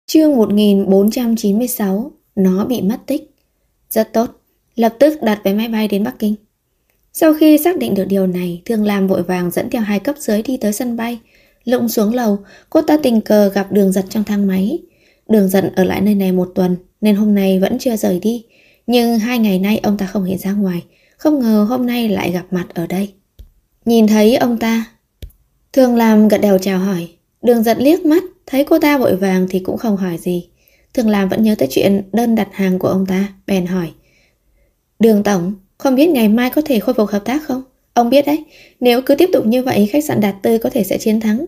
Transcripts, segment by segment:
Chương 1496, nó bị mất tích. Rất tốt, lập tức đặt vé máy bay đến Bắc Kinh. Sau khi xác định được điều này, Thương Lam vội vàng dẫn theo hai cấp dưới đi tới sân bay. Lụng xuống lầu, cô ta tình cờ gặp Đường Giật trong thang máy. Đường Giật ở lại nơi này một tuần nên hôm nay vẫn chưa rời đi. Nhưng 2 ngày nay ông ta không hề ra ngoài. Không ngờ hôm nay lại gặp mặt ở đây. Nhìn thấy ông ta, Thương Lam gật đầu chào hỏi. Đường Giật liếc mắt, thấy cô ta vội vàng thì cũng không hỏi gì. Thương Lam vẫn nhớ tới chuyện đơn đặt hàng của ông ta, bèn hỏi: Đường Tổng, không biết ngày mai có thể khôi phục hợp tác không? Ông biết đấy, nếu cứ tiếp tục như vậy khách sạn Đạt Tươi có thể sẽ chiến thắng.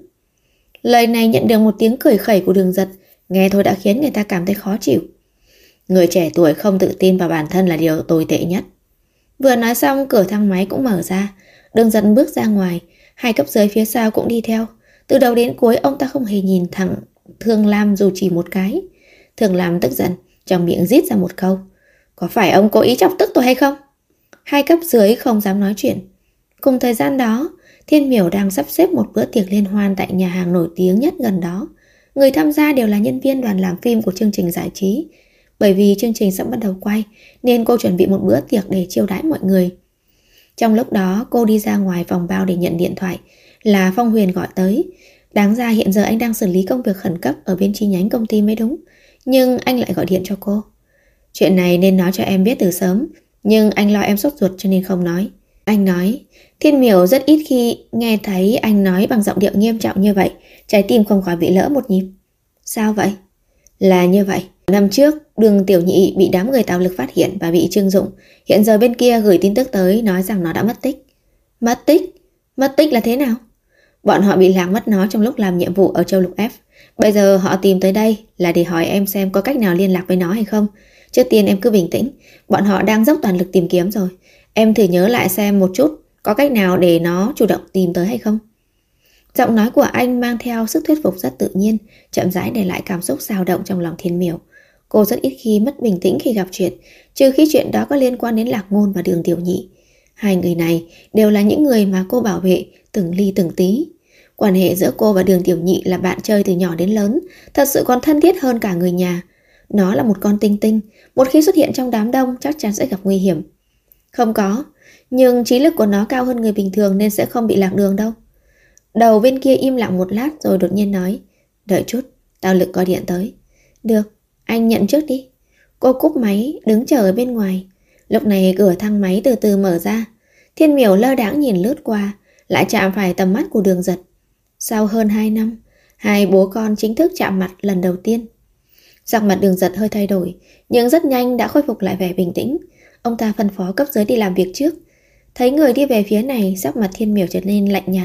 Lời này nhận được một tiếng cười khẩy của Đường Giật, nghe thôi đã khiến người ta cảm thấy khó chịu. Người trẻ tuổi không tự tin vào bản thân là điều tồi tệ nhất. Vừa nói xong, cửa thang máy cũng mở ra. Đường Giật bước ra ngoài, hai cấp dưới phía sau cũng đi theo. Từ đầu đến cuối ông ta không hề nhìn thẳng Thương Lam dù chỉ một cái. Thương Lam tức giận, trong miệng rít ra một câu: Có phải ông cố ý chọc tức tôi hay không? Hai cấp dưới không dám nói chuyện. Cùng thời gian đó, Thiên Miểu đang sắp xếp một bữa tiệc liên hoan tại nhà hàng nổi tiếng nhất gần đó. Người tham gia đều là nhân viên đoàn làm phim của chương trình giải trí. Bởi vì chương trình sắp bắt đầu quay nên cô chuẩn bị một bữa tiệc để chiêu đãi mọi người. Trong lúc đó cô đi ra ngoài phòng bao để nhận điện thoại. Là Phong Huyền gọi tới. Đáng ra hiện giờ anh đang xử lý công việc khẩn cấp ở bên chi nhánh công ty mới đúng. Nhưng anh lại gọi điện cho cô. Chuyện này nên nói cho em biết từ sớm, nhưng anh lo em sốt ruột cho nên không nói. Anh nói. Thiên Miểu rất ít khi nghe thấy anh nói bằng giọng điệu nghiêm trọng như vậy. Trái tim không khỏi bị lỡ một nhịp. Sao vậy? Là như vậy. Năm trước, Đường Tiểu Nhị bị đám người Tào Lực phát hiện và bị trưng dụng. Hiện giờ bên kia gửi tin tức tới nói rằng nó đã mất tích. Mất tích? Mất tích là thế nào? Bọn họ bị lạc mất nó trong lúc làm nhiệm vụ ở châu lục F. Bây giờ họ tìm tới đây là để hỏi em xem có cách nào liên lạc với nó hay không. Trước tiên em cứ bình tĩnh. Bọn họ đang dốc toàn lực tìm kiếm rồi. Em thử nhớ lại xem một chút, có cách nào để nó chủ động tìm tới hay không. Giọng nói của anh mang theo sức thuyết phục rất tự nhiên, chậm rãi để lại cảm xúc xao động trong lòng Thiên Miểu. Cô rất ít khi mất bình tĩnh khi gặp chuyện, trừ khi chuyện đó có liên quan đến Lạc Ngôn và Đường Tiểu Nhị. Hai người này đều là những người mà cô bảo vệ từng ly từng tí. Quan hệ giữa cô và Đường Tiểu Nhị là bạn chơi từ nhỏ đến lớn, thật sự còn thân thiết hơn cả người nhà. Nó là một con tinh tinh, một khi xuất hiện trong đám đông chắc chắn sẽ gặp nguy hiểm. Không có, nhưng trí lực của nó cao hơn người bình thường nên sẽ không bị lạc đường đâu. Đầu bên kia im lặng một lát rồi đột nhiên nói: Đợi chút, Tao Lực gọi điện tới. Được, anh nhận trước đi. Cô cúp máy, đứng chờ ở bên ngoài. Lúc này cửa thang máy từ từ mở ra. Thiên Miểu lơ đãng nhìn lướt qua, lại chạm phải tầm mắt của Đường Giật. Sau hơn 2 năm, hai bố con chính thức chạm mặt lần đầu tiên. Sắc mặt Đường Giật hơi thay đổi, nhưng rất nhanh đã khôi phục lại vẻ bình tĩnh. Ông ta phân phó cấp dưới đi làm việc trước. Thấy người đi về phía này, sắc mặt Thiên Miểu trở nên lạnh nhạt.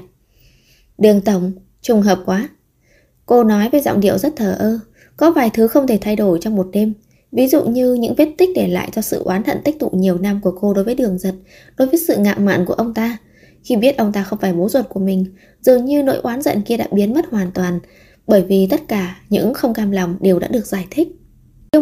Đường Tổng, trùng hợp quá. Cô nói với giọng điệu rất thờ ơ. Có vài thứ không thể thay đổi trong một đêm. Ví dụ như những vết tích để lại cho sự oán hận tích tụ nhiều năm của cô đối với Đường Giật, đối với sự ngạo mạn của ông ta. Khi biết ông ta không phải bố ruột của mình, dường như nỗi oán giận kia đã biến mất hoàn toàn, bởi vì tất cả những không cam lòng đều đã được giải thích. Chương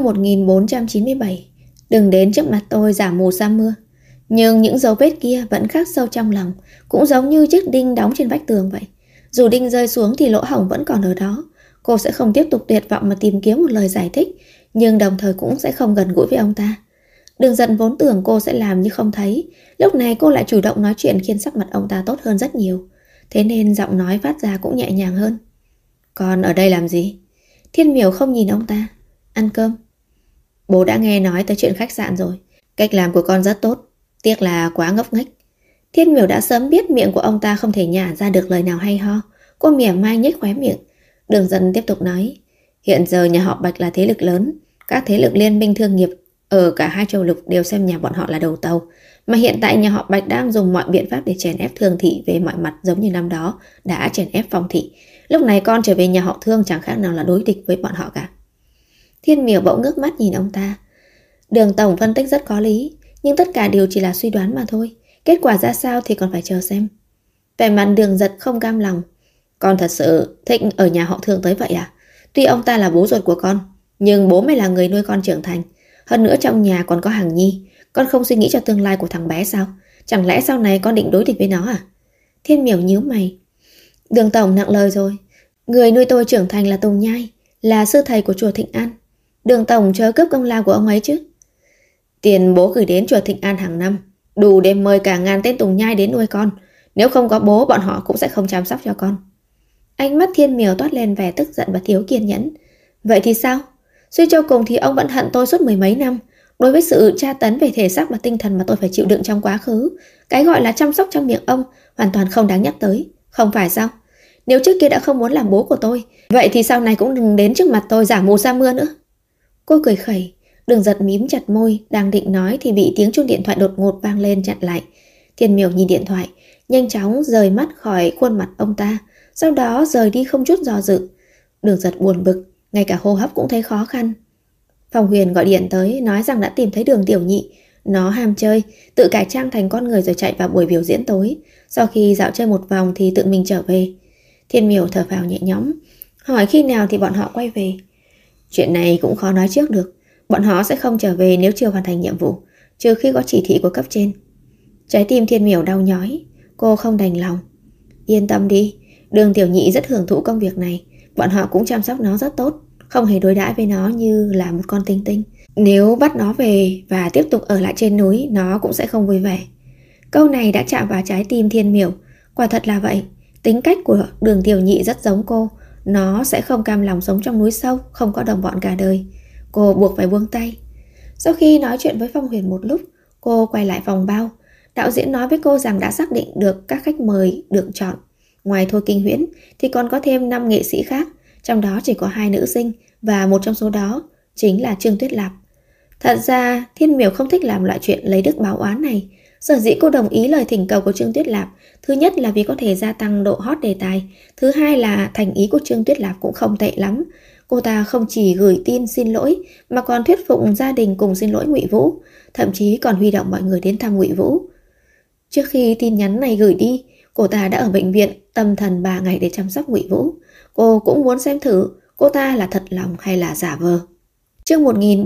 1497. Đừng đến trước mặt tôi giả mù sa mưa. Nhưng những dấu vết kia vẫn khắc sâu trong lòng, cũng giống như chiếc đinh đóng trên vách tường vậy. Dù đinh rơi xuống thì lỗ hổng vẫn còn ở đó. Cô sẽ không tiếp tục tuyệt vọng mà tìm kiếm một lời giải thích, nhưng đồng thời cũng sẽ không gần gũi với ông ta. Đường Giật vốn tưởng cô sẽ làm như không thấy. Lúc này cô lại chủ động nói chuyện khiến sắc mặt ông ta tốt hơn rất nhiều. Thế nên giọng nói phát ra cũng nhẹ nhàng hơn. Con ở đây làm gì? Thiên Miểu không nhìn ông ta. Ăn cơm. Bố đã nghe nói tới chuyện khách sạn rồi. Cách làm của con rất tốt, tiếc là quá ngốc nghếch. Thiên Miểu đã sớm biết miệng của ông ta không thể nhả ra được lời nào hay ho. Cô mỉa mai nhếch khóe miệng. Đường Giật tiếp tục nói. Hiện giờ nhà họ Bạch là thế lực lớn. Các thế lực liên minh thương nghiệp ở cả hai châu lục đều xem nhà bọn họ là đầu tàu. Mà hiện tại nhà họ Bạch đang dùng mọi biện pháp để chèn ép Thương thị về mọi mặt, giống như năm đó đã chèn ép Phong thị. Lúc này con trở về nhà họ Thương chẳng khác nào là đối địch với bọn họ cả. Thiên Miểu bỗng ngước mắt nhìn ông ta. Đường Tổng phân tích rất có lý, nhưng tất cả đều chỉ là suy đoán mà thôi. Kết quả ra sao thì còn phải chờ xem. Vẻ mặt Đường Giật không cam lòng. Con thật sự thích ở nhà họ Thương tới vậy à? Tuy ông ta là bố ruột của con, nhưng bố mới là người nuôi con trưởng thành. Hơn nữa trong nhà còn có Hằng Nhi. Con không suy nghĩ cho tương lai của thằng bé sao? Chẳng lẽ sau này con định đối địch với nó à? Thiên Miểu nhíu mày. Đường Tổng nặng lời rồi. Người nuôi tôi trưởng thành là Tùng Nhai, là sư thầy của chùa Thịnh An. Đường tổng chớ cướp công lao của ông ấy chứ. Tiền bố gửi đến chùa Thịnh An hàng năm đủ để mời cả ngàn tên tùng nhai đến nuôi con. Nếu không có bố, bọn họ cũng sẽ không chăm sóc cho con. Ánh mắt Thiên Miểu toát lên vẻ tức giận và thiếu kiên nhẫn. Vậy thì sao? Suy cho cùng thì ông vẫn hận tôi suốt mười mấy năm. Đối với sự tra tấn về thể xác và tinh thần mà tôi phải chịu đựng trong quá khứ, cái gọi là chăm sóc trong miệng ông hoàn toàn không đáng nhắc tới. Không phải sao? Nếu trước kia đã không muốn làm bố của tôi, vậy thì sau này cũng đừng đến trước mặt tôi giả mù sa mưa nữa. Cô cười khẩy. Đường Giật mím chặt môi, đang định nói thì bị tiếng chuông điện thoại đột ngột vang lên chặn lại. Thiên Miểu nhìn điện thoại, nhanh chóng rời mắt khỏi khuôn mặt ông ta, sau đó rời đi không chút do dự. Đường Giật buồn bực, ngay cả hô hấp cũng thấy khó khăn. Phong Huyền gọi điện tới, nói rằng đã tìm thấy Đường Tiểu Nhị. Nó ham chơi, tự cải trang thành con người rồi chạy vào buổi biểu diễn tối. Sau khi dạo chơi một vòng thì tự mình trở về. Thiên Miểu thở phào nhẹ nhõm, hỏi khi nào thì bọn họ quay về. Chuyện này cũng khó nói trước được. Bọn họ sẽ không trở về nếu chưa hoàn thành nhiệm vụ, trừ khi có chỉ thị của cấp trên. Trái tim Thiên Miểu đau nhói. Cô không đành lòng. Yên tâm đi, Đường Tiểu Nhị rất hưởng thụ công việc này. Bọn họ cũng chăm sóc nó rất tốt, không hề đối đãi với nó như là một con tinh tinh. Nếu bắt nó về và tiếp tục ở lại trên núi, nó cũng sẽ không vui vẻ. Câu này đã chạm vào trái tim Thiên Miểu. Quả thật là vậy. Tính cách của Đường Tiểu Nhị rất giống cô. Nó sẽ không cam lòng sống trong núi sâu, không có đồng bọn cả đời. Cô buộc phải buông tay. Sau khi nói chuyện với Phong Huyền một lúc, cô quay lại phòng bao. Đạo diễn nói với cô rằng đã xác định được các khách mời được chọn. Ngoài Thôi Kinh Huyễn thì còn có thêm 5 nghệ sĩ khác, trong đó chỉ có 2 nữ sinh, và một trong số đó chính là Trương Tuyết Lạp. Thật ra Thiên Miểu không thích làm loại chuyện lấy đức báo oán này. Sở dĩ cô đồng ý lời thỉnh cầu của Trương Tuyết Lạp, thứ nhất là vì có thể gia tăng độ hot đề tài, thứ hai là thành ý của Trương Tuyết Lạp cũng không tệ lắm. Cô ta không chỉ gửi tin xin lỗi mà còn thuyết phục gia đình cùng xin lỗi Ngụy Vũ, thậm chí còn huy động mọi người đến thăm Ngụy Vũ. Trước khi tin nhắn này gửi đi, cô ta đã ở bệnh viện tâm thần 3 ngày để chăm sóc Ngụy Vũ. Cô cũng muốn xem thử cô ta là thật lòng hay là giả vờ. Chương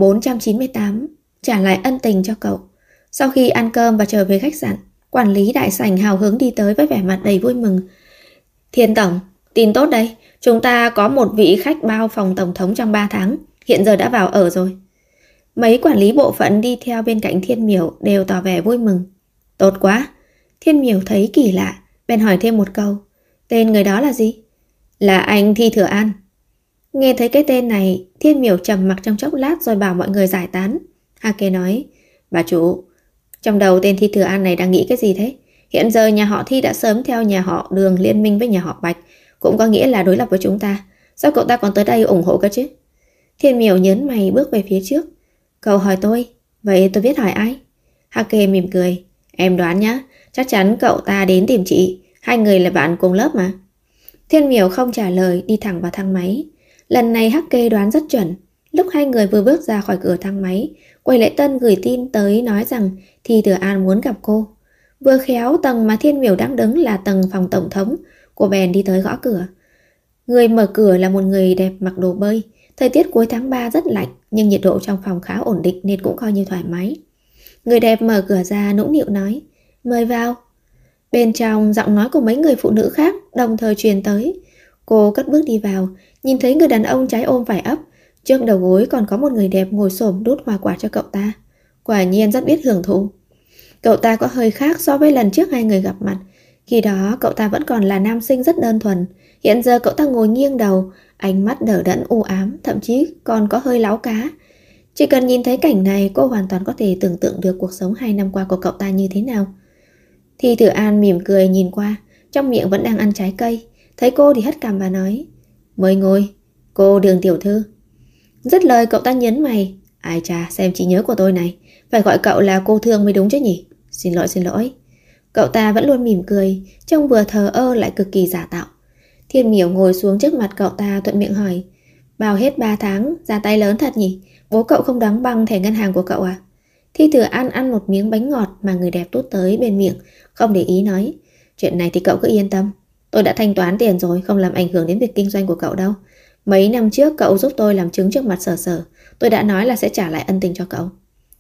1498, trả lại ân tình cho cậu. Sau khi ăn cơm và trở về khách sạn, quản lý đại sảnh hào hứng đi tới với vẻ mặt đầy vui mừng. Thiên tổng, tin tốt đây, chúng ta có một vị khách bao phòng tổng thống trong 3 tháng, hiện giờ đã vào ở rồi. Mấy quản lý bộ phận đi theo bên cạnh Thiên Miểu đều tỏ vẻ vui mừng. Tốt quá. Thiên Miểu thấy kỳ lạ, bèn hỏi thêm một câu. Tên người đó là gì? Là anh Thi Thừa An. Nghe thấy cái tên này, Thiên Miểu trầm mặc trong chốc lát rồi bảo mọi người giải tán. Hake nói, bà chủ, trong đầu tên Thi Thừa An này đang nghĩ cái gì thế? Hiện giờ nhà họ Thi đã sớm theo nhà họ Đường liên minh với nhà họ Bạch, cũng có nghĩa là đối lập với chúng ta. Sao cậu ta còn tới đây ủng hộ cơ chứ? Thiên Miểu nhớn mày bước về phía trước. Cậu hỏi tôi, vậy tôi biết hỏi ai? Hake mỉm cười. Em đoán nhá, chắc chắn cậu ta đến tìm chị. Hai người là bạn cùng lớp mà. Thiên Miểu không trả lời, đi thẳng vào thang máy. Lần này Hake đoán rất chuẩn. Lúc hai người vừa bước ra khỏi cửa thang máy, Quầy lễ tân gửi tin tới nói rằng Thi Thừa An muốn gặp cô. Vừa khéo tầng mà Thiên Miểu đang đứng là tầng phòng tổng thống. Cô bèn đi tới gõ cửa. Người mở cửa là một người đẹp mặc đồ bơi. Thời tiết cuối tháng 3 rất lạnh, nhưng nhiệt độ trong phòng khá ổn định nên cũng coi như thoải mái. Người đẹp mở cửa ra nũng nịu nói, mời vào. Bên trong giọng nói của mấy người phụ nữ khác đồng thời truyền tới. Cô cất bước đi vào, nhìn thấy người đàn ông trái ôm phải ấp. Trước đầu gối còn có một người đẹp ngồi xổm đút hoa quả cho cậu ta. Quả nhiên rất biết hưởng thụ. Cậu ta có hơi khác so với lần trước hai người gặp mặt. Khi đó cậu ta vẫn còn là nam sinh rất đơn thuần. Hiện giờ cậu ta ngồi nghiêng đầu, ánh mắt đờ đẫn u ám, thậm chí còn có hơi láo cá. Chỉ cần nhìn thấy cảnh này, cô hoàn toàn có thể tưởng tượng được cuộc sống 2 năm qua của cậu ta như thế nào. Thi Thừa An mỉm cười nhìn qua, trong miệng vẫn đang ăn trái cây. Thấy cô thì hất cằm và nói, mời ngồi, cô Đường tiểu thư. Dứt lời cậu ta nhấn mày, ai chà, xem trí nhớ của tôi này, phải gọi cậu là cô Thương mới đúng chứ nhỉ. Xin lỗi. Cậu ta vẫn luôn mỉm cười, trông vừa thờ ơ lại cực kỳ giả tạo. Thiên Miểu ngồi xuống trước mặt cậu ta thuận miệng hỏi, bao hết 3 tháng, ra tay lớn thật nhỉ, bố cậu không đóng băng thẻ ngân hàng của cậu à? Thi Thừa An ăn một miếng bánh ngọt mà người đẹp đút tới bên miệng, không để ý nói, chuyện này thì cậu cứ yên tâm, tôi đã thanh toán tiền rồi, không làm ảnh hưởng đến việc kinh doanh của cậu đâu. Mấy năm trước cậu giúp tôi làm chứng trước mặt Sở, tôi đã nói là sẽ trả lại ân tình cho cậu.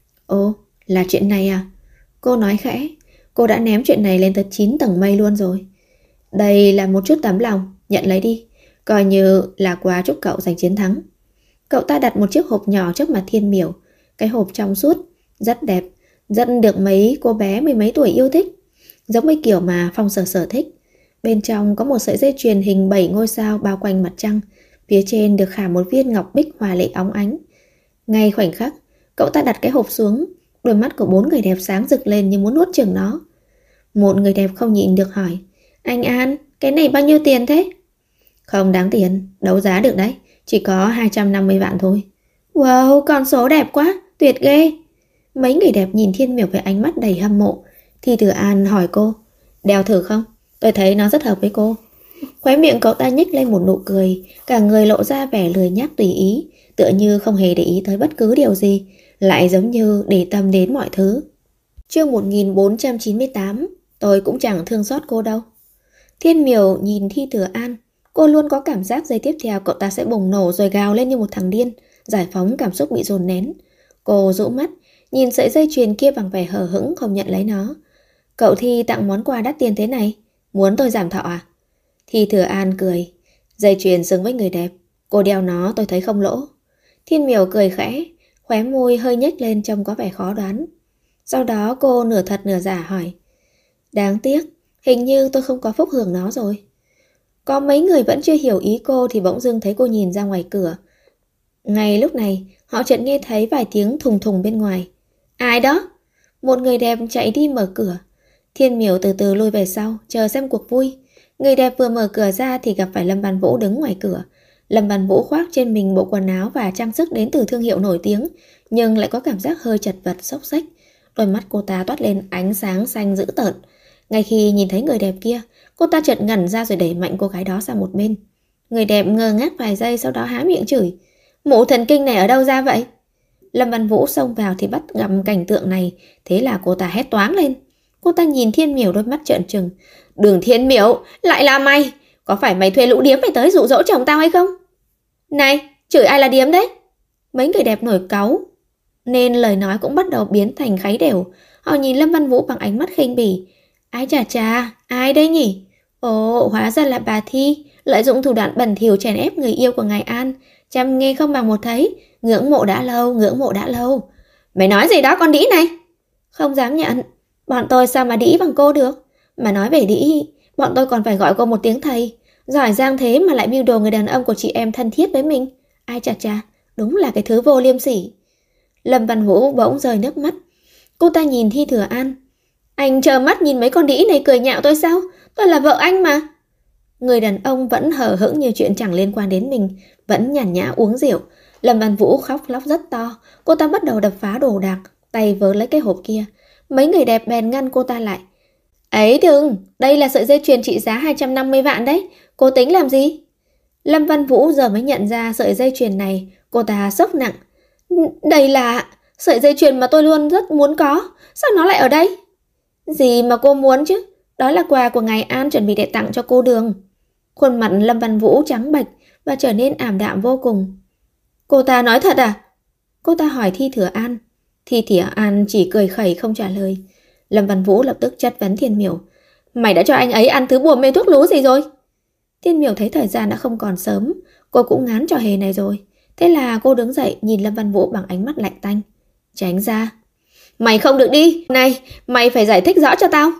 Ồ, là chuyện này à? Cô nói khẽ, cô đã ném chuyện này lên tới 9 tầng mây luôn rồi. Đây là một chút tấm lòng, nhận lấy đi. coi như là quà chúc cậu giành chiến thắng. Cậu ta đặt một chiếc hộp nhỏ trước mặt Thiên Miểu. Cái hộp trong suốt, rất đẹp, rất được mấy cô bé mười mấy tuổi yêu thích, giống mấy kiểu mà Phong Sở Sở thích. Bên trong có một sợi dây chuyền hình 7 ngôi sao bao quanh mặt trăng, phía trên được khảm một viên ngọc bích hòa lệ óng ánh. Ngay khoảnh khắc, cậu ta đặt cái hộp xuống, đôi mắt của 4 người đẹp sáng rực lên như muốn nuốt chửng nó. Một người đẹp không nhịn được hỏi, anh An, cái này bao nhiêu tiền thế? Không đáng tiền, đấu giá được đấy, chỉ có 250 vạn thôi. Wow, con số đẹp quá, tuyệt ghê. Mấy người đẹp nhìn Thiên Miểu với ánh mắt đầy hâm mộ. Thi Tử An hỏi cô, đeo thử không? Tôi thấy nó rất hợp với cô. Khóe miệng cậu ta nhếch lên một nụ cười, cả người lộ ra vẻ lười nhác tùy ý, tựa như không hề để ý tới bất cứ điều gì, lại giống như để tâm đến mọi thứ. Chương 1498, tôi cũng chẳng thương xót cô đâu. Thiên Miểu nhìn Thi Tử An, cô luôn có cảm giác giây tiếp theo cậu ta sẽ bùng nổ rồi gào lên như một thằng điên, giải phóng cảm xúc bị dồn nén. Cô rũ mắt, nhìn sợi dây chuyền kia bằng vẻ hờ hững không nhận lấy nó. Cậu Thi tặng món quà đắt tiền thế này, muốn tôi giảm thọ à? Thi Thừa An cười, dây chuyền xứng với người đẹp, cô đeo nó tôi thấy không lỗ. Thiên Miểu cười khẽ, khóe môi hơi nhếch lên trông có vẻ khó đoán. Sau đó cô nửa thật nửa giả hỏi, đáng tiếc, hình như tôi không có phúc hưởng nó rồi. Có mấy người vẫn chưa hiểu ý cô thì bỗng dưng thấy cô nhìn ra ngoài cửa. Ngay lúc này, họ chợt nghe thấy vài tiếng thùng thùng bên ngoài. Ai đó? Một người đẹp chạy đi mở cửa. Thiên Miểu từ từ lui về sau, chờ xem cuộc vui. Người đẹp vừa mở cửa ra thì gặp phải Lâm Văn Vũ đứng ngoài cửa. Lâm Văn Vũ khoác trên mình bộ quần áo và trang sức đến từ thương hiệu nổi tiếng, nhưng lại có cảm giác hơi chật vật xốc xếch. Đôi mắt cô ta toát lên ánh sáng xanh dữ tợn. Ngay khi nhìn thấy người đẹp kia, cô ta chợt ngẩn ra rồi đẩy mạnh cô gái đó sang một bên. Người đẹp ngơ ngác vài giây, sau đó há miệng chửi, mụ thần kinh này ở đâu ra vậy? Lâm Văn Vũ xông vào thì bắt gặp cảnh tượng này, thế là cô ta hét toáng lên. Cô ta nhìn Thiên Miểu đôi mắt trợn trừng. Đường Thiên Miểu, lại là mày? Có phải mày thuê lũ điếm phải tới dụ dỗ chồng tao hay không? Này, chửi ai là điếm đấy? Mấy người đẹp nổi cáu, nên lời nói cũng bắt đầu biến thành kháy đều. Họ nhìn Lâm Văn Vũ bằng ánh mắt khinh bỉ. Ai chà chà, ai đây nhỉ? Ồ, hóa ra là bà Thi, lợi dụng thủ đoạn bẩn thỉu chèn ép người yêu của ngài An. Chăm nghe không bằng một thấy, ngưỡng mộ đã lâu, ngưỡng mộ đã lâu. Mày nói gì đó con đĩ này? Không dám nhận, bọn tôi sao mà đĩ bằng cô được? Mà nói về đĩ, bọn tôi còn phải gọi cô một tiếng thầy. Giỏi giang thế mà lại mưu đồ người đàn ông của chị em thân thiết với mình. Ai chà chà, đúng là cái thứ vô liêm sỉ. Lâm Văn Vũ bỗng rơi nước mắt. Cô ta nhìn Thi Thừa An. Anh trơ mắt nhìn mấy con đĩ này cười nhạo tôi sao? Tôi là vợ anh mà. Người đàn ông vẫn hờ hững như chuyện chẳng liên quan đến mình, vẫn nhàn nhã uống rượu. Lâm Văn Vũ khóc lóc rất to. Cô ta bắt đầu đập phá đồ đạc, tay vớ lấy cái hộp kia. Mấy người đẹp bèn ngăn cô ta lại. Ấy đừng, đây là sợi dây chuyền trị giá 250 vạn đấy. Cô tính làm gì? Lâm Văn Vũ giờ mới nhận ra sợi dây chuyền này. Cô ta sốc nặng. Đây là sợi dây chuyền mà tôi luôn rất muốn có. Sao nó lại ở đây? Gì mà cô muốn chứ? Đó là quà của ngài An chuẩn bị để tặng cho cô Đường. Khuôn mặt Lâm Văn Vũ trắng bệch và trở nên ảm đạm vô cùng. Cô ta nói thật à? Cô ta hỏi Thi Thừa An. Thi Thừa An chỉ cười khẩy không trả lời. Lâm Văn Vũ lập tức chất vấn Thiên Miểu. Mày đã cho anh ấy ăn thứ bùa mê thuốc lú gì rồi? Thiên Miểu thấy thời gian đã không còn sớm. Cô cũng ngán trò hề này rồi. Thế là cô đứng dậy nhìn Lâm Văn Vũ bằng ánh mắt lạnh tanh. Tránh ra. Mày không được đi. Này, mày phải giải thích rõ cho tao.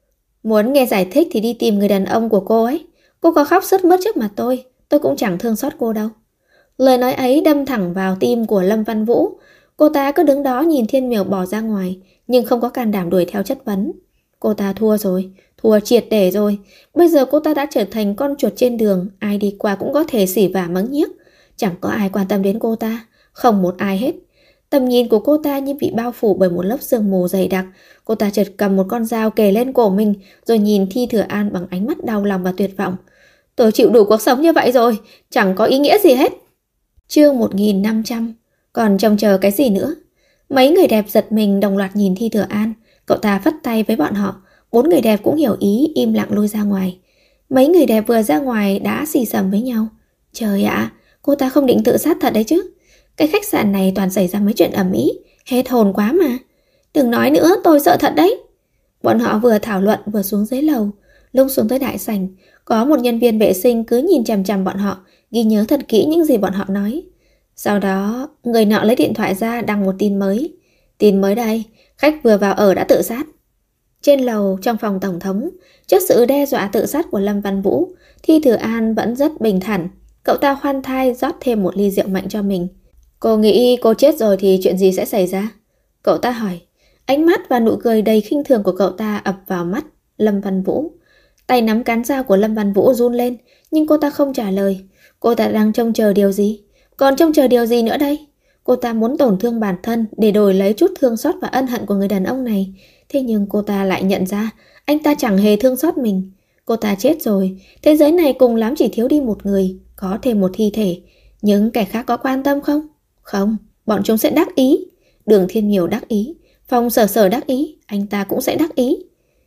Muốn nghe giải thích thì đi tìm người đàn ông của cô ấy. Cô có khóc sướt mướt trước mặt tôi cũng chẳng thương xót cô đâu. Lời nói ấy đâm thẳng vào tim của Lâm Văn Vũ. Cô ta cứ đứng đó nhìn Thiên Miểu bỏ ra ngoài, nhưng không có can đảm đuổi theo chất vấn. Cô ta thua rồi, thua triệt để rồi. Bây giờ cô ta đã trở thành con chuột trên đường, ai đi qua cũng có thể xỉ vả mắng nhiếc. Chẳng có ai quan tâm đến cô ta, không một ai hết. Tầm nhìn của cô ta như bị bao phủ bởi một lớp sương mù dày đặc. Cô ta chợt cầm một con dao kề lên cổ mình, rồi nhìn Thi Thừa An bằng ánh mắt đau lòng và tuyệt vọng. Tôi chịu đủ cuộc sống như vậy rồi, chẳng có ý nghĩa gì hết. Chương 1500, còn trông chờ cái gì nữa? Mấy người đẹp giật mình đồng loạt nhìn Thi Thừa An. Cậu ta phất tay với bọn họ. 4 người đẹp cũng hiểu ý, im lặng lui ra ngoài. Mấy người đẹp vừa ra ngoài đã xì xầm với nhau. Trời ạ, cô ta không định tự sát thật đấy chứ? Cái khách sạn này toàn xảy ra mấy chuyện ầm ĩ, hết hồn quá mà. Đừng nói nữa, tôi sợ thật đấy. Bọn họ vừa thảo luận vừa xuống dưới lầu. lúc xuống tới đại sảnh, có một nhân viên vệ sinh cứ nhìn chằm chằm bọn họ, ghi nhớ thật kỹ những gì bọn họ nói. Sau đó, người nọ lấy điện thoại ra đăng một tin mới. Tin mới đây, khách vừa vào ở đã tự sát. Trên lầu, trong phòng tổng thống, trước sự đe dọa tự sát của Lâm Văn Vũ, Thi Thừa An vẫn rất bình thản. Cậu ta khoan thai rót thêm một ly rượu mạnh cho mình. Cô nghĩ cô chết rồi thì chuyện gì sẽ xảy ra? Cậu ta hỏi. Ánh mắt và nụ cười đầy khinh thường của cậu ta ập vào mắt Lâm Văn Vũ. Tay nắm cán dao của Lâm Văn Vũ run lên, nhưng cô ta không trả lời. Cô ta đang trông chờ điều gì? Còn trông chờ điều gì nữa đây? Cô ta muốn tổn thương bản thân để đổi lấy chút thương xót và ân hận của người đàn ông này. Thế nhưng cô ta lại nhận ra anh ta chẳng hề thương xót mình. Cô ta chết rồi, thế giới này cùng lắm chỉ thiếu đi một người, có thêm một thi thể. Những kẻ khác có quan tâm không? Không, bọn chúng sẽ đắc ý. Đường Thiên Miểu đắc ý, Phong Sở Sở đắc ý, anh ta cũng sẽ đắc ý.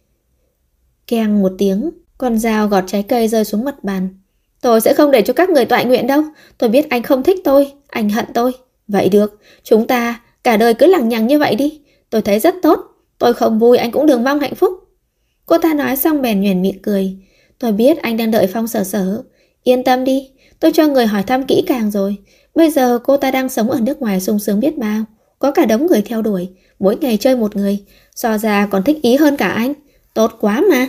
Keng một tiếng, con dao gọt trái cây rơi xuống mặt bàn. Tôi sẽ không để cho các người toại nguyện đâu. Tôi biết anh không thích tôi, anh hận tôi. Vậy được, chúng ta cả đời cứ lằng nhằng như vậy đi. Tôi thấy rất tốt. Tôi không vui, anh cũng đừng mong hạnh phúc. Cô ta nói xong bèn nhoẻn miệng cười. Tôi biết anh đang đợi Phong Sở Sở. Yên tâm đi, tôi cho người hỏi thăm kỹ càng rồi. Bây giờ cô ta đang sống ở nước ngoài sung sướng biết bao. Có cả đống người theo đuổi, mỗi ngày chơi một người. So ra còn thích ý hơn cả anh. Tốt quá mà.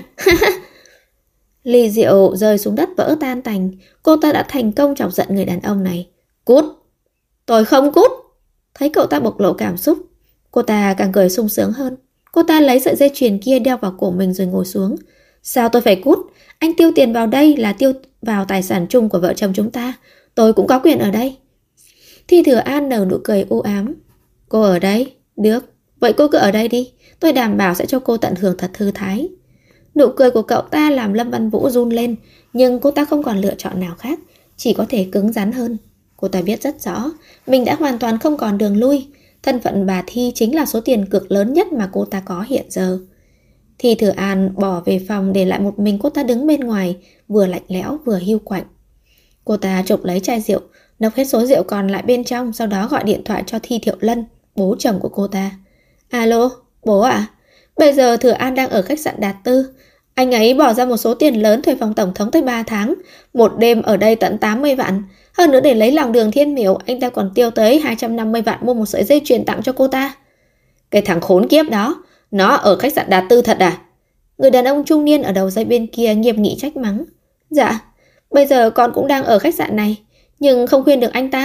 Ly rượu rơi xuống đất vỡ tan tành. Cô ta đã thành công chọc giận người đàn ông này. Cút. Tôi không cút. Thấy cậu ta bộc lộ cảm xúc, cô ta càng cười sung sướng hơn. Cô ta lấy sợi dây chuyền kia đeo vào cổ mình rồi ngồi xuống. Sao tôi phải cút? Anh tiêu tiền vào đây là tiêu vào tài sản chung của vợ chồng chúng ta. Tôi cũng có quyền ở đây. Thi Thừa An nở nụ cười u ám. Cô ở đây? Được, vậy cô cứ ở đây đi. Tôi đảm bảo sẽ cho cô tận hưởng thật thư thái. Nụ cười của cậu ta làm Lâm Văn Vũ run lên, nhưng cô ta không còn lựa chọn nào khác, chỉ có thể cứng rắn hơn. Cô ta biết rất rõ, mình đã hoàn toàn không còn đường lui. Thân phận bà Thi chính là số tiền cược lớn nhất mà cô ta có hiện giờ. Thi Thừa An bỏ về phòng để lại một mình cô ta đứng bên ngoài, vừa lạnh lẽo vừa hiu quạnh. Cô ta chộp lấy chai rượu, nốc hết số rượu còn lại bên trong, sau đó gọi điện thoại cho Thi Thiệu Lân, bố chồng của cô ta. Alo, bố ạ? Bây giờ Thừa An đang ở khách sạn Đạt Tư. Anh ấy bỏ ra một số tiền lớn thuê phòng tổng thống tới 3 tháng, một đêm ở đây tận 80 vạn. Hơn nữa để lấy lòng Đường Thiên Miểu, anh ta còn tiêu tới 250 vạn mua một sợi dây chuyền tặng cho cô ta. Cái thằng khốn kiếp đó, nó ở khách sạn Đạt Tư thật à? Người đàn ông trung niên ở đầu dây bên kia nghiêm nghị trách mắng. Dạ, bây giờ con cũng đang ở khách sạn này, nhưng không khuyên được anh ta.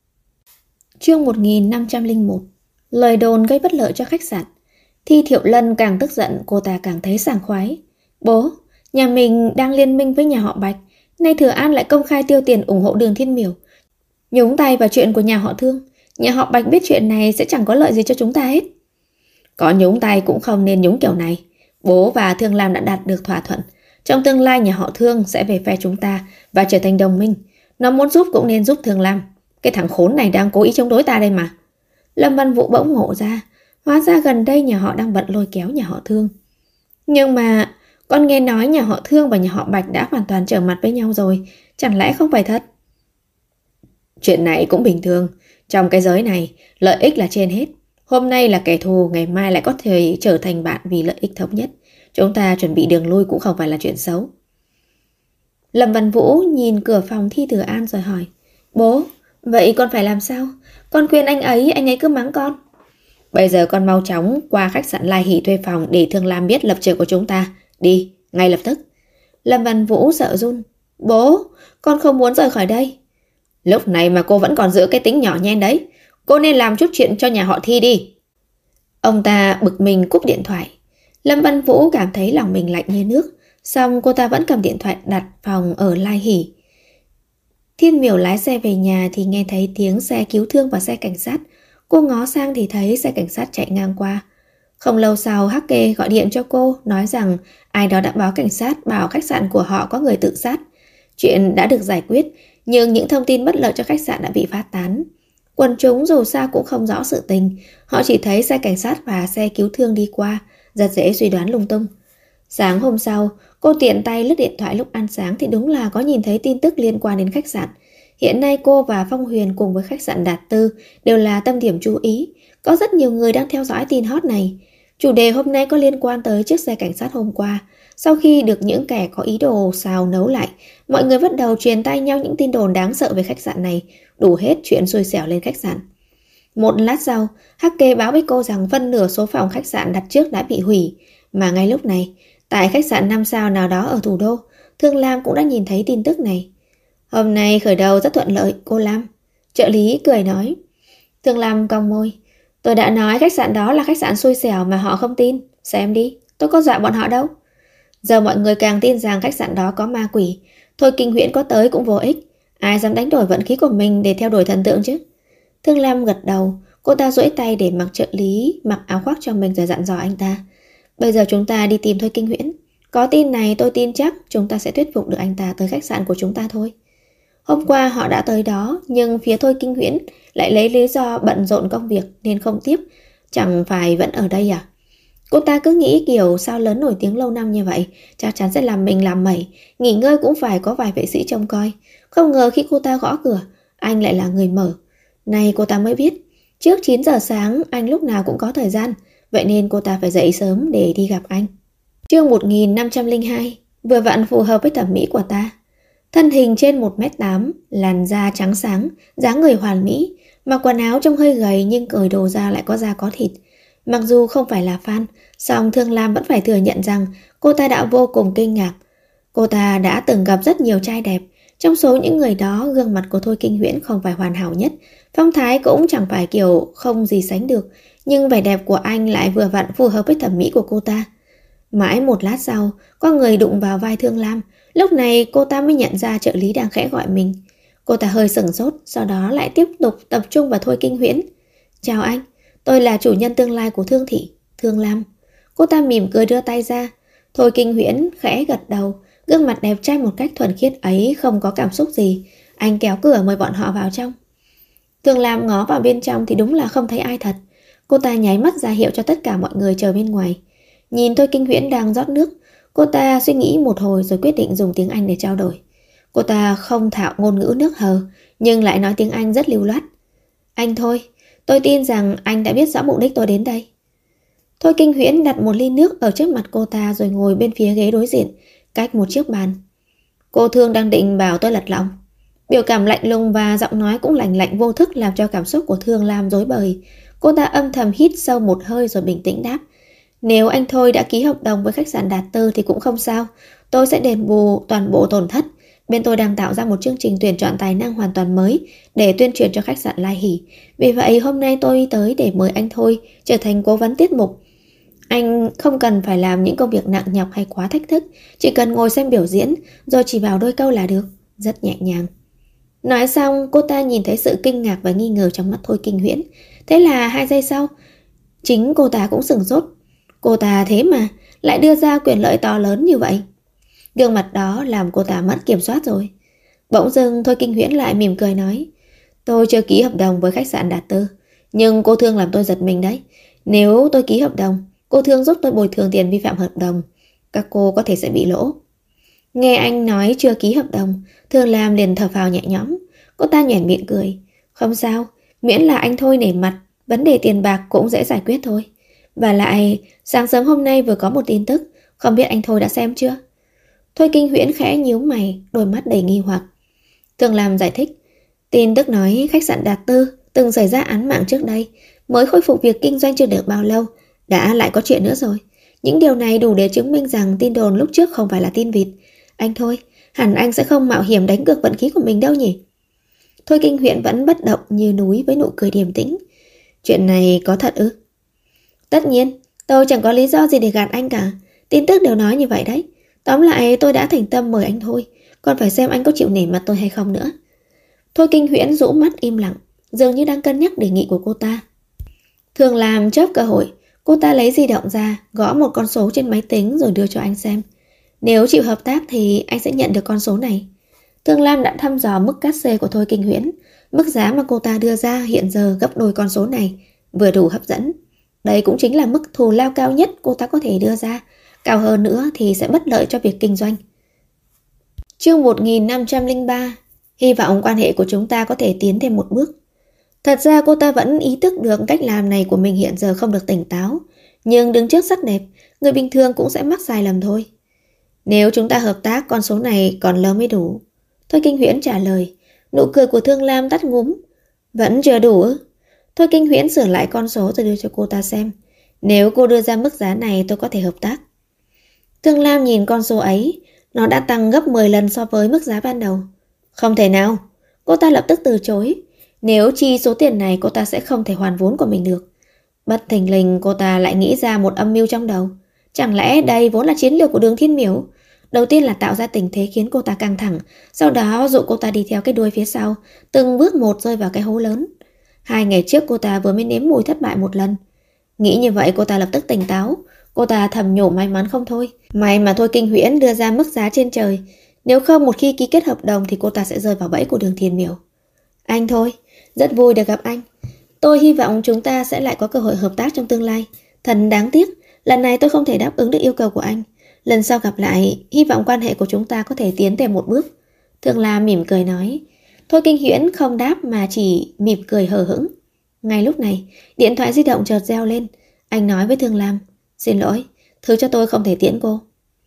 Chương 1501. Lời đồn gây bất lợi cho khách sạn. Thi Thiệu Lân càng tức giận, cô ta càng thấy sảng khoái. Bố, nhà mình đang liên minh với nhà họ Bạch, nay Thừa An lại công khai tiêu tiền ủng hộ Đường Thiên Miểu, nhúng tay vào chuyện của nhà họ Thương. Nhà họ Bạch biết chuyện này sẽ chẳng có lợi gì cho chúng ta hết. Có nhúng tay cũng không nên nhúng kiểu này. Bố và Thương Lam đã đạt được thỏa thuận. Trong tương lai nhà họ Thương sẽ về phe chúng ta và trở thành đồng minh. Nó muốn giúp cũng nên giúp Thương Lam. Cái thằng khốn này đang cố ý chống đối ta đây mà. Lâm Văn Vũ bỗng ngộ ra. Hóa ra gần đây nhà họ đang bận lôi kéo nhà họ Thương. Nhưng mà con nghe nói nhà họ Thương và nhà họ Bạch đã hoàn toàn trở mặt với nhau rồi. Chẳng lẽ không phải thật? Chuyện này cũng bình thường. Trong cái giới này, lợi ích là trên hết. Hôm nay là kẻ thù, ngày mai lại có thể trở thành bạn vì lợi ích thống nhất. Chúng ta chuẩn bị đường lui cũng không phải là chuyện xấu. Lâm Văn Vũ nhìn cửa phòng Thi Thừa An rồi hỏi. Bố, vậy con phải làm sao? Con khuyên anh ấy cứ mắng con. Bây giờ con mau chóng qua khách sạn Lai Hỷ thuê phòng để Thương Lam biết lập trường của chúng ta. Đi, ngay lập tức. Lâm Văn Vũ sợ run. Bố, con không muốn rời khỏi đây. Lúc này mà cô vẫn còn giữ cái tính nhỏ nhen đấy. Cô nên làm chút chuyện cho nhà họ Thi đi. Ông ta bực mình cúp điện thoại. Lâm Văn Vũ cảm thấy lòng mình lạnh như nước. Xong cô ta vẫn cầm điện thoại đặt phòng ở Lai Hỷ. Thiên Miểu lái xe về nhà thì nghe thấy tiếng xe cứu thương và xe cảnh sát. Cô ngó sang thì thấy xe cảnh sát chạy ngang qua. Không lâu sau, Hắc Kê gọi điện cho cô, nói rằng ai đó đã báo cảnh sát bảo khách sạn của họ có người tự sát. Chuyện đã được giải quyết, nhưng những thông tin bất lợi cho khách sạn đã bị phát tán. Quần chúng dù sao cũng không rõ sự tình, họ chỉ thấy xe cảnh sát và xe cứu thương đi qua, rất dễ suy đoán lung tung. Sáng hôm sau, cô tiện tay lướt điện thoại lúc ăn sáng thì đúng là có nhìn thấy tin tức liên quan đến khách sạn. Hiện nay cô và Phong Huyền cùng với khách sạn Đạt Tư đều là tâm điểm chú ý. Có rất nhiều người đang theo dõi tin hot này. Chủ đề hôm nay có liên quan tới chiếc xe cảnh sát hôm qua. Sau khi được những kẻ có ý đồ xào nấu lại, mọi người bắt đầu truyền tai nhau những tin đồn đáng sợ về khách sạn này, đủ hết chuyện xui xẻo lên khách sạn. Một lát sau, Hắc Kê báo với cô rằng phân nửa số phòng khách sạn đặt trước đã bị hủy, mà ngay lúc này, tại khách sạn 5 sao nào đó ở thủ đô, Thương Lam cũng đã nhìn thấy tin tức này. Hôm nay khởi đầu rất thuận lợi, cô Lam. Trợ lý cười nói. Thương Lam cong môi. Tôi đã nói khách sạn đó là khách sạn xui xẻo mà họ không tin. Xem đi, tôi có dọa bọn họ đâu. Giờ mọi người càng tin rằng khách sạn đó có ma quỷ. Thôi Kinh Huyễn có tới cũng vô ích. Ai dám đánh đổi vận khí của mình để theo đuổi thần tượng chứ? Thương Lam gật đầu. Cô ta duỗi tay để mặc trợ lý mặc áo khoác cho mình rồi dặn dò anh ta. Bây giờ chúng ta đi tìm Thôi Kinh Huyễn. Có tin này tôi tin chắc chúng ta sẽ thuyết phục được anh ta tới khách sạn của chúng ta thôi. Hôm qua họ đã tới đó, nhưng phía Thôi Kinh Huyễn lại lấy lý do bận rộn công việc nên không tiếp. Chẳng phải vẫn ở đây à? Cô ta cứ nghĩ kiểu sao lớn nổi tiếng lâu năm như vậy, chắc chắn sẽ làm mình làm mẩy, nghỉ ngơi cũng phải có vài vệ sĩ trông coi. Không ngờ khi cô ta gõ cửa, anh lại là người mở. Này cô ta mới biết, trước 9 giờ sáng anh lúc nào cũng có thời gian, vậy nên cô ta phải dậy sớm để đi gặp anh. Chương 1502, vừa vặn phù hợp với thẩm mỹ của ta. Thân hình trên 1m8, làn da trắng sáng, dáng người hoàn mỹ, mặc quần áo trông hơi gầy nhưng cởi đồ ra lại có da có thịt. Mặc dù không phải là fan, song Thương Lam vẫn phải thừa nhận rằng cô ta đã vô cùng kinh ngạc. Cô ta đã từng gặp rất nhiều trai đẹp, trong số những người đó gương mặt của Thôi Kinh Huyễn không phải hoàn hảo nhất, phong thái cũng chẳng phải kiểu không gì sánh được, nhưng vẻ đẹp của anh lại vừa vặn phù hợp với thẩm mỹ của cô ta. Mãi một lát sau, có người đụng vào vai Thương Lam. Lúc này cô ta mới nhận ra trợ lý đang khẽ gọi mình. Cô ta hơi sửng sốt, sau đó lại tiếp tục tập trung vào Thôi Kinh Huyễn. Chào anh, tôi là chủ nhân tương lai của Thương Thị, Thương Lam. Cô ta mỉm cười đưa tay ra. Thôi Kinh Huyễn khẽ gật đầu, gương mặt đẹp trai một cách thuần khiết ấy không có cảm xúc gì. Anh kéo cửa mời bọn họ vào trong. Thương Lam ngó vào bên trong thì đúng là không thấy ai thật. Cô ta nháy mắt ra hiệu cho tất cả mọi người chờ bên ngoài. Nhìn Thôi Kinh Huyễn đang rót nước, cô ta suy nghĩ một hồi rồi quyết định dùng tiếng Anh để trao đổi. Cô ta không thạo ngôn ngữ nước hờ, nhưng lại nói tiếng Anh rất lưu loát. Anh Thôi, tôi tin rằng anh đã biết rõ mục đích tôi đến đây. Thôi Kinh Huyễn đặt một ly nước ở trước mặt cô ta rồi ngồi bên phía ghế đối diện, cách một chiếc bàn. Cô Thương đang định bảo tôi lật lọng. Biểu cảm lạnh lùng và giọng nói cũng lạnh lạnh vô thức làm cho cảm xúc của Thương Lam rối bời. Cô ta âm thầm hít sâu một hơi rồi bình tĩnh đáp. Nếu anh Thôi đã ký hợp đồng với khách sạn Đạt Tư thì cũng không sao. Tôi sẽ đền bù toàn bộ tổn thất. Bên tôi đang tạo ra một chương trình tuyển chọn tài năng hoàn toàn mới để tuyên truyền cho khách sạn Lai Hỷ. Vì vậy hôm nay tôi tới để mời anh Thôi trở thành cố vấn tiết mục. Anh không cần phải làm những công việc nặng nhọc hay quá thách thức. Chỉ cần ngồi xem biểu diễn rồi chỉ vào đôi câu là được. Rất nhẹ nhàng. Nói xong cô ta nhìn thấy sự kinh ngạc và nghi ngờ trong mắt Thôi Kinh Huyễn. Thế là 2 giây sau, chính cô ta cũng sửng sốt. Cô ta thế mà lại đưa ra quyền lợi to lớn như vậy. Gương mặt đó làm cô ta mất kiểm soát rồi. Bỗng dưng Thôi Kinh Huyễn lại mỉm cười nói. Tôi chưa ký hợp đồng với khách sạn Đạt Tư, nhưng cô Thương làm tôi giật mình đấy. Nếu tôi ký hợp đồng, cô Thương giúp tôi bồi thường tiền vi phạm hợp đồng. Các cô có thể sẽ bị lỗ. Nghe anh nói chưa ký hợp đồng, Thương Lam liền thở phào nhẹ nhõm. Cô ta nhoẻn miệng cười. Không sao, miễn là anh Thôi nể mặt, vấn đề tiền bạc cũng dễ giải quyết thôi. Và lại, sáng sớm hôm nay vừa có một tin tức, không biết anh Thôi đã xem chưa? Thôi Kinh Huyễn khẽ nhíu mày, đôi mắt đầy nghi hoặc. Thương Lam giải thích. Tin tức nói khách sạn Đạt Tư từng xảy ra án mạng trước đây, mới khôi phục việc kinh doanh chưa được bao lâu, đã lại có chuyện nữa rồi. Những điều này đủ để chứng minh rằng tin đồn lúc trước không phải là tin vịt. Anh Thôi, hẳn anh sẽ không mạo hiểm đánh cược vận khí của mình đâu nhỉ? Thôi Kinh Huyễn vẫn bất động như núi với nụ cười điềm tĩnh. Chuyện này có thật ư? Tất nhiên, tôi chẳng có lý do gì để gạt anh cả. Tin tức đều nói như vậy đấy. Tóm lại tôi đã thành tâm mời anh Thôi, còn phải xem anh có chịu nể mặt tôi hay không nữa. Thôi Kinh Huyễn rũ mắt im lặng, dường như đang cân nhắc đề nghị của cô ta. Thường làm chớp cơ hội, cô ta lấy di động ra, gõ một con số trên máy tính rồi đưa cho anh xem. Nếu chịu hợp tác thì anh sẽ nhận được con số này. Thương Lam đã thăm dò mức cát xê của Thôi Kinh Huyễn. Mức giá mà cô ta đưa ra hiện giờ gấp đôi con số này, vừa đủ hấp dẫn. Đây cũng chính là mức thù lao cao nhất cô ta có thể đưa ra. Cao hơn nữa thì sẽ bất lợi cho việc kinh doanh. Chương 1503. Hy vọng quan hệ của chúng ta có thể tiến thêm một bước. Thật ra cô ta vẫn ý thức được cách làm này của mình hiện giờ không được tỉnh táo. Nhưng đứng trước sắc đẹp, người bình thường cũng sẽ mắc sai lầm thôi. Nếu chúng ta hợp tác, con số này còn lớn mới đủ. Thôi Kinh Huyễn trả lời. Nụ cười của Thương Lam tắt ngúm. Vẫn chưa đủ ư? Thôi Kinh Huyễn sửa lại con số rồi đưa cho cô ta xem. Nếu cô đưa ra mức giá này tôi có thể hợp tác. Thương Lam nhìn con số ấy. Nó đã tăng gấp 10 lần so với mức giá ban đầu. Không thể nào. Cô ta lập tức từ chối. Nếu chi số tiền này cô ta sẽ không thể hoàn vốn của mình được. Bất thình lình cô ta lại nghĩ ra một âm mưu trong đầu. Chẳng lẽ đây vốn là chiến lược của Đường Thiên Miểu? Đầu tiên là tạo ra tình thế khiến cô ta căng thẳng, sau đó dụ cô ta đi theo cái đuôi phía sau, từng bước một rơi vào cái hố lớn. 2 ngày trước cô ta vừa mới nếm mùi thất bại một lần. Nghĩ như vậy cô ta lập tức tỉnh táo. Cô ta thầm nhủ may mắn không thôi. May mà Thôi Kinh Huyễn đưa ra mức giá trên trời. Nếu không một khi ký kết hợp đồng thì cô ta sẽ rơi vào bẫy của Đường Thiên Miểu. Anh Thôi, rất vui được gặp anh. Tôi hy vọng chúng ta sẽ lại có cơ hội hợp tác trong tương lai. Thật đáng tiếc, lần này tôi không thể đáp ứng được yêu cầu của anh. Lần sau gặp lại, hy vọng quan hệ của chúng ta có thể tiến thêm một bước. Thương Lam mỉm cười nói. Thôi Kinh Huyễn không đáp mà chỉ mỉm cười hờ hững. Ngay lúc này, điện thoại di động chợt reo lên. Anh nói với Thương Lam. Xin lỗi, thứ cho tôi không thể tiễn cô.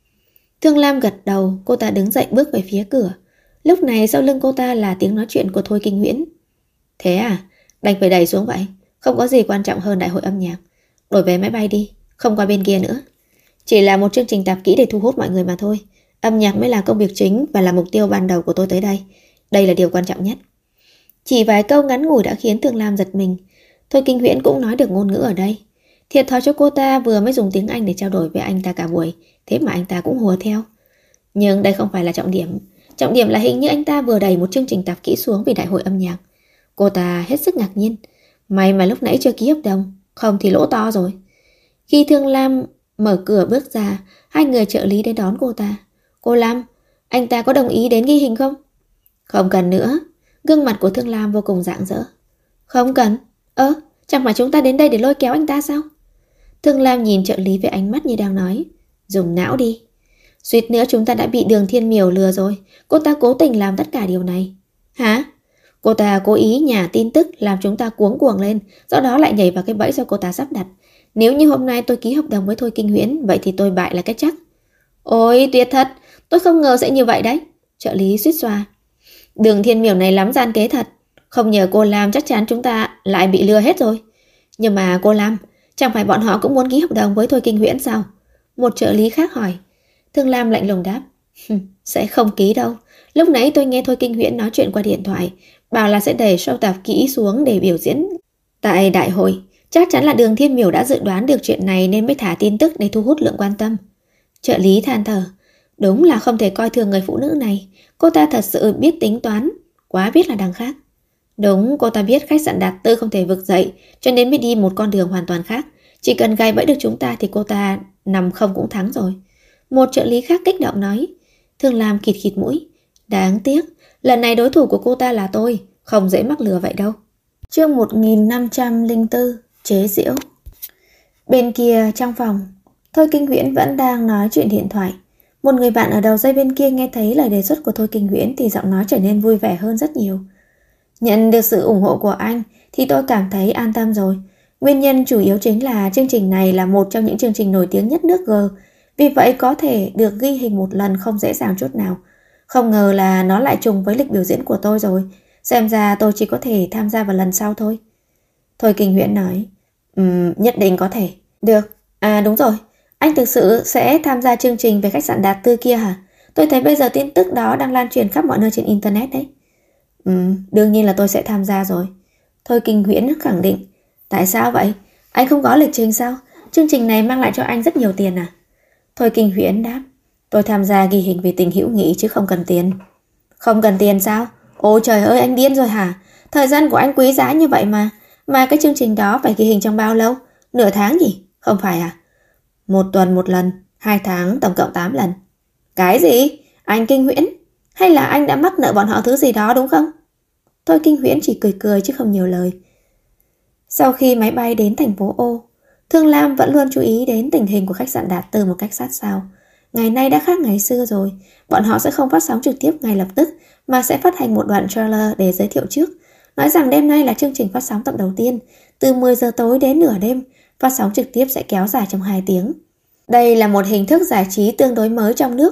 Thương Lam gật đầu, cô ta đứng dậy bước về phía cửa. Lúc này sau lưng cô ta là tiếng nói chuyện của Thôi Kinh Huyễn. Thế à, đành phải đẩy xuống vậy. Không có gì quan trọng hơn đại hội âm nhạc. Đổi vé máy bay đi, không qua bên kia nữa. Chỉ là một chương trình tạp kỹ để thu hút mọi người mà thôi. Âm nhạc mới là công việc chính và là mục tiêu ban đầu của tôi tới đây. Đây là điều quan trọng nhất. Chỉ vài câu ngắn ngủi đã khiến Thương Lam giật mình. Thôi Kinh Huyễn cũng nói được ngôn ngữ ở đây. Thiệt thòi cho cô ta vừa mới dùng tiếng Anh để trao đổi với anh ta cả buổi, thế mà anh ta cũng hùa theo. Nhưng đây không phải là trọng điểm. Trọng điểm là hình như anh ta vừa đẩy một chương trình tạp kỹ xuống vì đại hội âm nhạc. Cô ta hết sức ngạc nhiên. May mà lúc nãy chưa ký hợp đồng, không thì lỗ to rồi. Khi Thương Lam mở cửa bước ra, 2 người trợ lý đến đón cô ta. Cô Lam, anh ta có đồng ý đến ghi hình không? Không cần nữa. Gương mặt của Thương Lam vô cùng rạng rỡ. Không cần? Chẳng phải chúng ta đến đây để lôi kéo anh ta sao? Thương Lam nhìn trợ lý với ánh mắt như đang nói. Dùng não đi. Suýt nữa chúng ta đã bị Đường Thiên Miểu lừa rồi. Cô ta cố tình làm tất cả điều này. Hả? Cô ta cố ý nhả tin tức làm chúng ta cuống cuồng lên, sau đó lại nhảy vào cái bẫy do cô ta sắp đặt. Nếu như hôm nay tôi ký hợp đồng với Thôi Kinh Huyễn, vậy thì tôi bại là cái chắc. Ôi tuyệt thật, tôi không ngờ sẽ như vậy đấy. Trợ lý suýt xoa. Đường Thiên Miểu này lắm gian kế thật. Không nhờ cô Lam chắc chắn chúng ta lại bị lừa hết rồi. Nhưng mà cô Lam, chẳng phải bọn họ cũng muốn ký hợp đồng với Thôi Kinh Huyễn sao? Một trợ lý khác hỏi. Thương Lam lạnh lùng đáp. Sẽ không ký đâu. Lúc nãy tôi nghe Thôi Kinh Huyễn nói chuyện qua điện thoại, bảo là sẽ đẩy show tạp kỹ xuống để biểu diễn tại đại hội. Chắc chắn là Đường Thiên Miểu đã dự đoán được chuyện này nên mới thả tin tức để thu hút lượng quan tâm. Trợ lý than thở. Đúng là không thể coi thường người phụ nữ này. Cô ta thật sự biết tính toán, quá biết là đằng khác. Đúng, cô ta biết khách sạn Đạt Tư không thể vực dậy, cho nên mới đi một con đường hoàn toàn khác. Chỉ cần gài bẫy được chúng ta thì cô ta nằm không cũng thắng rồi. Một trợ lý khác kích động nói. Thương Lam khịt khịt mũi. Đáng tiếc, lần này đối thủ của cô ta là tôi, không dễ mắc lừa vậy đâu. Chương 1504, chế giễu. Bên kia trong phòng, Thôi Kinh Huyễn vẫn đang nói chuyện điện thoại. Một người bạn ở đầu dây bên kia nghe thấy lời đề xuất của Thôi Kinh Huyễn thì giọng nói trở nên vui vẻ hơn rất nhiều. Nhận được sự ủng hộ của anh thì tôi cảm thấy an tâm rồi. Nguyên nhân chủ yếu chính là chương trình này là một trong những chương trình nổi tiếng nhất nước G. Vì vậy có thể được ghi hình một lần không dễ dàng chút nào. Không ngờ là nó lại trùng với lịch biểu diễn của tôi rồi. Xem ra tôi chỉ có thể tham gia vào lần sau thôi. Thôi Kinh Huyễn nói. Nhất định có thể. Được. À đúng rồi. Anh thực sự sẽ tham gia chương trình về khách sạn Đạt Tư kia hả? Tôi thấy bây giờ tin tức đó đang lan truyền khắp mọi nơi trên Internet đấy. Đương nhiên là tôi sẽ tham gia rồi. Thôi Kinh Huyễn khẳng định. Tại sao vậy? Anh không có lịch trình sao? Chương trình này mang lại cho anh rất nhiều tiền à? Thôi Kinh Huyễn đáp. Tôi tham gia ghi hình vì tình hữu nghị chứ không cần tiền. Không cần tiền sao? Ôi trời ơi, anh điên rồi hả? Thời gian của anh quý giá như vậy mà. Mà cái chương trình đó phải ghi hình trong bao lâu? Nửa tháng nhỉ? Không phải à? 1 tuần 1 lần, 2 tháng tổng cộng 8 lần. Cái gì? Anh Kinh Huyễn? Hay là anh đã mắc nợ bọn họ thứ gì đó đúng không? Thôi Kinh Huyễn chỉ cười cười chứ không nhiều lời. Sau khi máy bay đến thành phố O, Thương Lam vẫn luôn chú ý đến tình hình của khách sạn Đạt Tư một cách sát sao. Ngày nay đã khác ngày xưa rồi. Bọn họ sẽ không phát sóng trực tiếp ngay lập tức, mà sẽ phát hành một đoạn trailer để giới thiệu trước. Nói rằng đêm nay là chương trình phát sóng tập đầu tiên. Từ 10 giờ tối đến nửa đêm, phát sóng trực tiếp sẽ kéo dài trong 2 tiếng. Đây là một hình thức giải trí tương đối mới trong nước.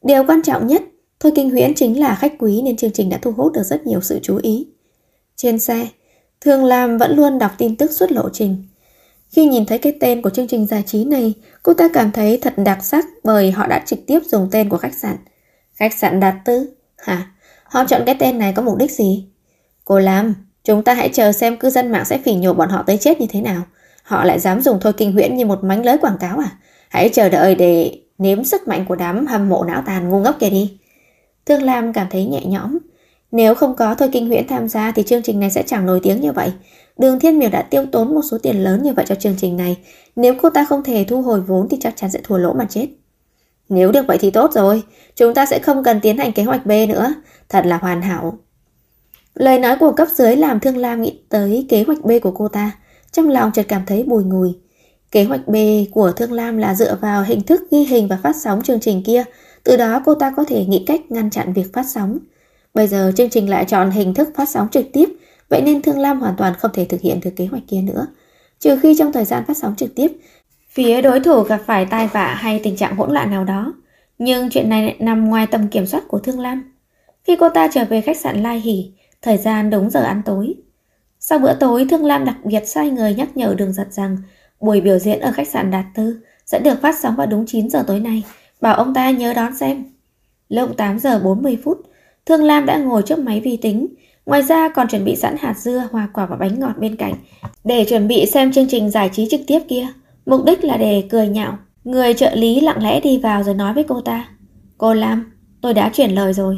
Điều quan trọng nhất, Thôi Kinh Huyễn chính là khách quý nên chương trình đã thu hút được rất nhiều sự chú ý. Trên xe, Thường Lam vẫn luôn đọc tin tức suốt lộ trình. Khi nhìn thấy cái tên của chương trình giải trí này, cô ta cảm thấy thật đặc sắc bởi họ đã trực tiếp dùng tên của khách sạn. Khách sạn Đạt Tư? Hả? Họ chọn cái tên này có mục đích gì? Cô Lam, chúng ta hãy chờ xem cư dân mạng sẽ phỉ nhổ bọn họ tới chết như thế nào. Họ lại dám dùng Thôi Kinh Huyễn như một mánh lưới quảng cáo à? Hãy chờ đợi để nếm sức mạnh của đám hâm mộ não tàn ngu ngốc kia đi. Thương Lam cảm thấy nhẹ nhõm. Nếu không có Thôi Kinh Huyễn tham gia thì chương trình này sẽ chẳng nổi tiếng như vậy. Đường Thiên Miểu đã tiêu tốn một số tiền lớn như vậy cho chương trình này. Nếu cô ta không thể thu hồi vốn thì chắc chắn sẽ thua lỗ mà chết. Nếu được vậy thì tốt rồi. Chúng ta sẽ không cần tiến hành kế hoạch B nữa. Thật là hoàn hảo. Lời nói của cấp dưới làm Thương Lam nghĩ tới kế hoạch B của cô ta. Trong lòng chợt cảm thấy bùi ngùi. Kế hoạch B của Thương Lam là dựa vào hình thức ghi hình và phát sóng chương trình kia. Từ đó cô ta có thể nghĩ cách ngăn chặn việc phát sóng. Bây giờ chương trình lại chọn hình thức phát sóng trực tiếp. Vậy nên Thương Lam hoàn toàn không thể thực hiện được kế hoạch kia nữa. Trừ khi trong thời gian phát sóng trực tiếp, phía đối thủ gặp phải tai vạ hay tình trạng hỗn loạn nào đó. Nhưng chuyện này nằm ngoài tầm kiểm soát của Thương Lam. Khi cô ta trở về khách sạn Lai Hỷ, thời gian đúng giờ ăn tối. Sau bữa tối, Thương Lam đặc biệt sai người nhắc nhở Đường Giật rằng buổi biểu diễn ở khách sạn Đạt Tư sẽ được phát sóng vào đúng 9 giờ tối nay, bảo ông ta nhớ đón xem. Lúc 8 giờ 40 phút, Thương Lam đã ngồi trước máy vi tính, ngoài ra còn chuẩn bị sẵn hạt dưa, hoa quả và bánh ngọt bên cạnh để chuẩn bị xem chương trình giải trí trực tiếp kia. Mục đích là để cười nhạo. Người trợ lý lặng lẽ đi vào rồi nói với cô ta: Cô Lam, tôi đã chuyển lời rồi.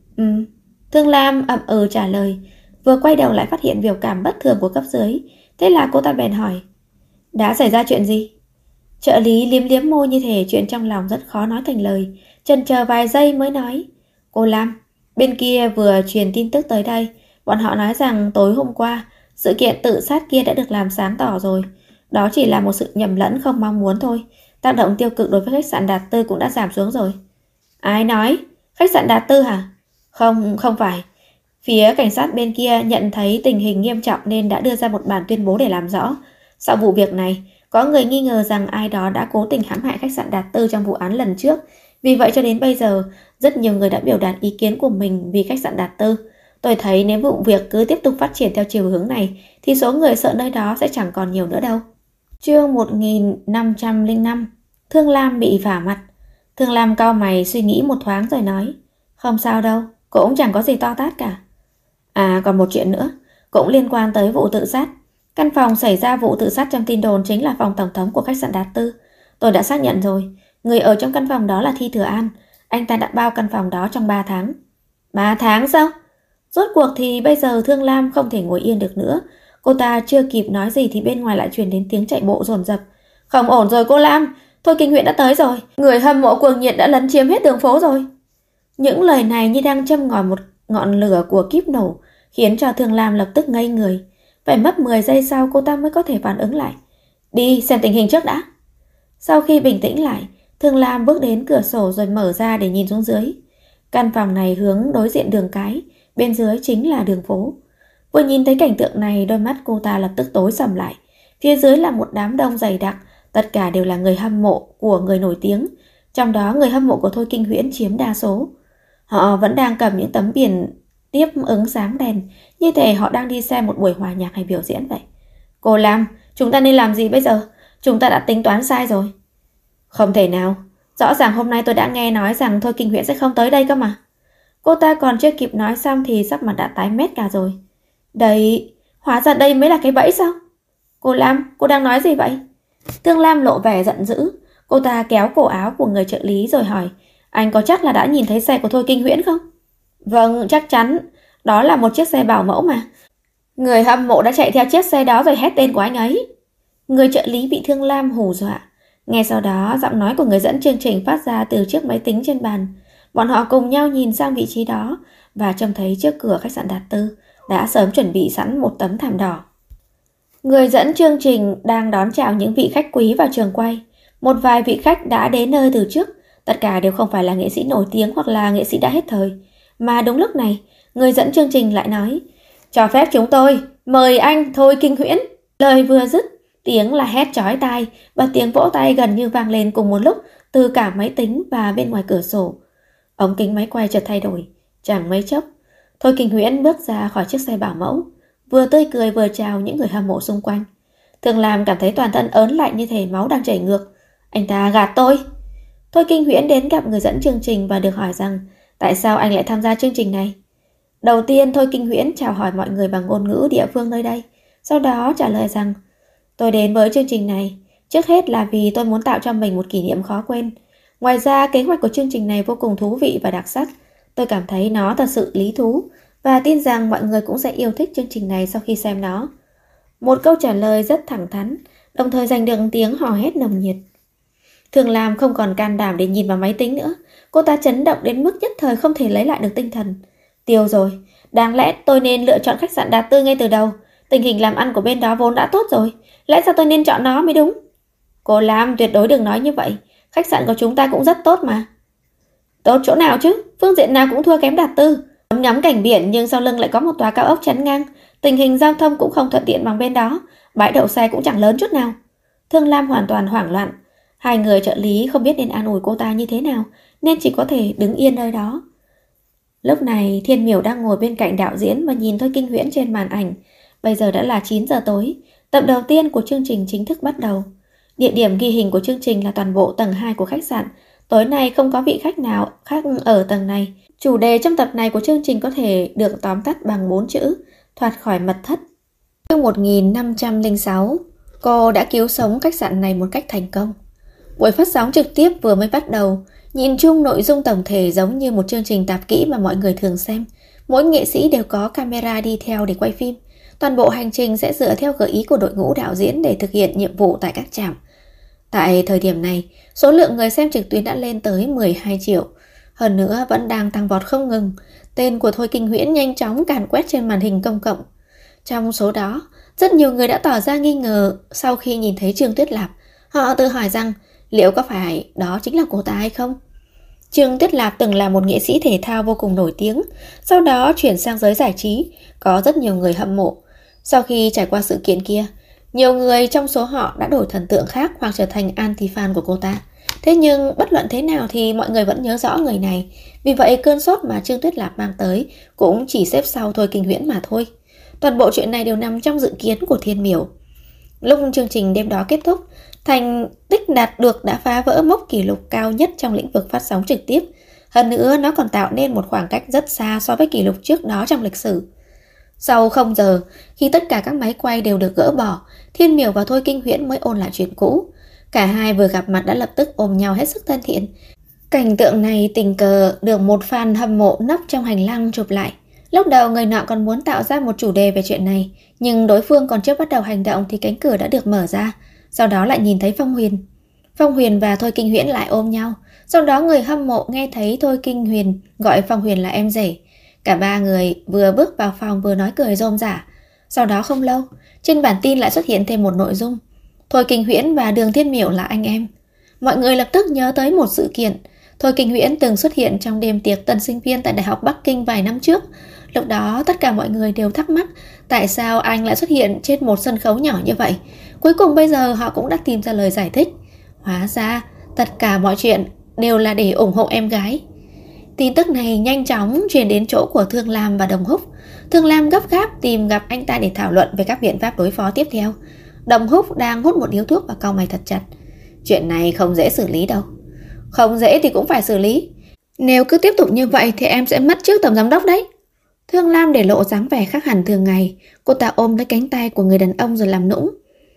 Thương Lam ậm ừ trả lời, vừa quay đầu lại phát hiện biểu cảm bất thường của cấp dưới. Thế là cô ta bèn hỏi: Đã xảy ra chuyện gì? Trợ lý liếm liếm môi như thể chuyện trong lòng rất khó nói thành lời, chần chờ vài giây mới nói: Cô Lam, bên kia vừa truyền tin tức tới đây. Bọn họ nói rằng tối hôm qua sự kiện tự sát kia đã được làm sáng tỏ rồi. Đó chỉ là một sự nhầm lẫn không mong muốn thôi. Tác động tiêu cực đối với khách sạn Đạt Tư cũng đã giảm xuống rồi. Ai nói? Khách sạn Đạt Tư hả? Không phải. Phía cảnh sát bên kia nhận thấy tình hình nghiêm trọng nên đã đưa ra một bản tuyên bố để làm rõ. Sau vụ việc này, có người nghi ngờ rằng ai đó đã cố tình hãm hại khách sạn Đạt Tư trong vụ án lần trước. Vì vậy cho đến bây giờ, rất nhiều người đã biểu đạt ý kiến của mình vì khách sạn Đạt Tư. Tôi thấy nếu vụ việc cứ tiếp tục phát triển theo chiều hướng này thì số người sợ nơi đó sẽ chẳng còn nhiều nữa đâu. Chương 1505. Thương Lam bị vả mặt. Thương Lam cau mày suy nghĩ một thoáng rồi nói: Không sao đâu, cũng chẳng có gì to tát cả. À, còn một chuyện nữa, cũng liên quan tới vụ tự sát. Căn phòng xảy ra vụ tự sát trong tin đồn chính là phòng tổng thống của khách sạn Đạt Tư. Tôi đã xác nhận rồi, người ở trong căn phòng đó là Thi Thừa An. Anh ta đã bao căn phòng đó trong 3 tháng. 3 tháng sao? Rốt cuộc thì bây giờ Thương Lam không thể ngồi yên được nữa. Cô ta chưa kịp nói gì thì bên ngoài lại truyền đến tiếng chạy bộ dồn dập. Không ổn rồi cô Lam, Thôi Kinh Huyễn đã tới rồi. Người hâm mộ cuồng nhiệt đã lấn chiếm hết đường phố rồi. Những lời này như đang châm ngòi một ngọn lửa của kíp nổ, khiến cho Thương Lam lập tức ngây người. Phải mất 10 giây sau cô ta mới có thể phản ứng lại. Đi xem tình hình trước đã. Sau khi bình tĩnh lại, Thương Lam bước đến cửa sổ rồi mở ra để nhìn xuống dưới. Căn phòng này hướng đối diện đường cái, bên dưới chính là đường phố. Vừa nhìn thấy cảnh tượng này, đôi mắt cô ta lập tức tối sầm lại. Phía dưới là một đám đông dày đặc, tất cả đều là người hâm mộ của người nổi tiếng. Trong đó người hâm mộ của Thôi Kinh Huyễn chiếm đa số. Họ vẫn đang cầm những tấm biển tiếp ứng sáng đèn, như thể họ đang đi xem một buổi hòa nhạc hay biểu diễn vậy. Cô Lam, chúng ta nên làm gì bây giờ? Chúng ta đã tính toán sai rồi. Không thể nào, rõ ràng hôm nay tôi đã nghe nói rằng Thôi Kinh Huyễn sẽ không tới đây cơ mà. Cô ta còn chưa kịp nói xong thì sắc mặt đã tái mét cả rồi. Đây, hóa ra đây mới là cái bẫy sao? Cô Lam, cô đang nói gì vậy? Thương Lam lộ vẻ giận dữ. Cô ta kéo cổ áo của người trợ lý rồi hỏi: Anh có chắc là đã nhìn thấy xe của Thôi Kinh Huyễn không? Vâng, chắc chắn. Đó là một chiếc xe bảo mẫu mà. Người hâm mộ đã chạy theo chiếc xe đó rồi hét tên của anh ấy. Người trợ lý bị Thương Lam hù dọa. Ngay sau đó, giọng nói của người dẫn chương trình phát ra từ chiếc máy tính trên bàn. Bọn họ cùng nhau nhìn sang vị trí đó và trông thấy trước cửa khách sạn Đạt Tư đã sớm chuẩn bị sẵn một tấm thảm đỏ. Người dẫn chương trình đang đón chào những vị khách quý vào trường quay. Một vài vị khách đã đến nơi từ trước. Tất cả đều không phải là nghệ sĩ nổi tiếng hoặc là nghệ sĩ đã hết thời. Mà đúng lúc này, người dẫn chương trình lại nói: Cho phép chúng tôi mời anh Thôi Kinh Huyễn. Lời vừa dứt, tiếng là hét chói tai và tiếng vỗ tay gần như vang lên cùng một lúc từ cả máy tính và bên ngoài cửa sổ. Ống kính máy quay chợt thay đổi. Chẳng mấy chốc, Thôi Kinh Huyễn bước ra khỏi chiếc xe bảo mẫu, vừa tươi cười vừa chào những người hâm mộ xung quanh. Thường làm cảm thấy toàn thân ớn lạnh như thể máu đang chảy ngược. Anh ta gạt tôi. Thôi Kinh Huyễn đến gặp người dẫn chương trình và được hỏi rằng tại sao anh lại tham gia chương trình này. Đầu tiên Thôi Kinh Huyễn chào hỏi mọi người bằng ngôn ngữ địa phương nơi đây, sau đó trả lời rằng tôi đến với chương trình này trước hết là vì tôi muốn tạo cho mình một kỷ niệm khó quên. Ngoài ra kế hoạch của chương trình này vô cùng thú vị và đặc sắc. Tôi cảm thấy nó thật sự lý thú và tin rằng mọi người cũng sẽ yêu thích chương trình này sau khi xem nó. Một câu trả lời rất thẳng thắn, đồng thời giành được tiếng hò hét nồng nhiệt. Thường Lam không còn can đảm để nhìn vào máy tính nữa. Cô ta chấn động đến mức nhất thời không thể lấy lại được tinh thần. Tiêu rồi, đáng lẽ tôi nên lựa chọn khách sạn Đạt Tư ngay từ đầu. Tình hình làm ăn của bên đó vốn đã tốt rồi, lẽ ra tôi nên chọn nó mới đúng. Cô Lam, tuyệt đối đừng nói như vậy. Khách sạn của chúng ta cũng rất tốt mà. Tốt chỗ nào chứ, phương diện nào cũng thua kém Đạt Tư. Ngắm cảnh biển nhưng sau lưng lại có một tòa cao ốc chắn ngang. Tình hình giao thông cũng không thuận tiện bằng bên đó. Bãi đậu xe cũng chẳng lớn chút nào. Thương Lam hoàn toàn hoảng loạn. Hai người trợ lý không biết nên an ủi cô ta như thế nào, nên chỉ có thể đứng yên nơi đó. Lúc này Thiên Miểu đang ngồi bên cạnh đạo diễn và nhìn Thôi Kinh Huyễn trên màn ảnh. Bây giờ đã là 9 giờ tối. Tập đầu tiên của chương trình chính thức bắt đầu. Địa điểm ghi hình của chương trình là toàn bộ tầng 2 của khách sạn. Tối nay không có vị khách nào khác ở tầng này. Chủ đề trong tập này của chương trình có thể được tóm tắt bằng 4 chữ: thoát khỏi mật thất. Chương 1506, cô đã cứu sống khách sạn này một cách thành công. Buổi phát sóng trực tiếp vừa mới bắt đầu. Nhìn chung nội dung tổng thể giống như một chương trình tạp kỹ mà mọi người thường xem. Mỗi nghệ sĩ đều có camera đi theo để quay phim. Toàn bộ hành trình sẽ dựa theo gợi ý của đội ngũ đạo diễn để thực hiện nhiệm vụ tại các trạm. Tại thời điểm này, số lượng người xem trực tuyến đã lên tới 12 triệu. Hơn nữa vẫn đang tăng vọt không ngừng. Tên của Thôi Kinh Huyễn nhanh chóng càn quét trên màn hình công cộng. Trong số đó, rất nhiều người đã tỏ ra nghi ngờ sau khi nhìn thấy Trương Tuyết Lạp. Họ tự hỏi rằng liệu có phải đó chính là cô ta hay không? Trương Tuyết Lạp từng là một nghệ sĩ thể thao vô cùng nổi tiếng, sau đó chuyển sang giới giải trí, có rất nhiều người hâm mộ. Sau khi trải qua sự kiện kia, nhiều người trong số họ đã đổi thần tượng khác hoặc trở thành anti-fan của cô ta. Thế nhưng bất luận thế nào thì mọi người vẫn nhớ rõ người này. Vì vậy cơn sốt mà Trương Tuyết Lạp mang tới cũng chỉ xếp sau Thôi Kinh Huyễn mà thôi. Toàn bộ chuyện này đều nằm trong dự kiến của Thiên Miểu. Lúc chương trình đêm đó kết thúc, thành tích đạt được đã phá vỡ mốc kỷ lục cao nhất trong lĩnh vực phát sóng trực tiếp. Hơn nữa nó còn tạo nên một khoảng cách rất xa so với kỷ lục trước đó trong lịch sử. Sau 0 giờ, khi tất cả các máy quay đều được gỡ bỏ, Thiên Miểu và Thôi Kinh Huyễn mới ôn lại chuyện cũ. Cả hai vừa gặp mặt đã lập tức ôm nhau hết sức thân thiện. Cảnh tượng này tình cờ được một fan hâm mộ nấp trong hành lang chụp lại. Lúc đầu người nọ còn muốn tạo ra một chủ đề về chuyện này, nhưng đối phương còn chưa bắt đầu hành động thì cánh cửa đã được mở ra. Sau đó lại nhìn thấy Phong Huyền. Phong Huyền và Thôi Kinh Huyễn lại ôm nhau. Sau đó người hâm mộ nghe thấy Thôi Kinh Huyền gọi Phong Huyền là em rể. Cả ba người vừa bước vào phòng vừa nói cười rôm rả. Sau đó không lâu, trên bản tin lại xuất hiện thêm một nội dung: Thôi Kinh Huyễn và Đường Thiên Miểu là anh em. Mọi người lập tức nhớ tới một sự kiện. Thôi Kinh Huyễn từng xuất hiện trong đêm tiệc tân sinh viên tại Đại học Bắc Kinh vài năm trước. Lúc đó tất cả mọi người đều thắc mắc tại sao anh lại xuất hiện trên một sân khấu nhỏ như vậy. Cuối cùng bây giờ họ cũng đã tìm ra lời giải thích. Hóa ra tất cả mọi chuyện đều là để ủng hộ em gái. Tin tức này nhanh chóng truyền đến chỗ của Thương Lam và Đồng Húc. Thương Lam gấp gáp tìm gặp anh ta để thảo luận về các biện pháp đối phó tiếp theo. Đồng Húc đang hút một điếu thuốc và cau mày thật chặt. Chuyện này không dễ xử lý đâu. Không dễ thì cũng phải xử lý. Nếu cứ tiếp tục như vậy thì em sẽ mất trước tổng giám đốc đấy. Thương Lam để lộ dáng vẻ khác hẳn thường ngày. Cô ta ôm lấy cánh tay của người đàn ông rồi làm nũng.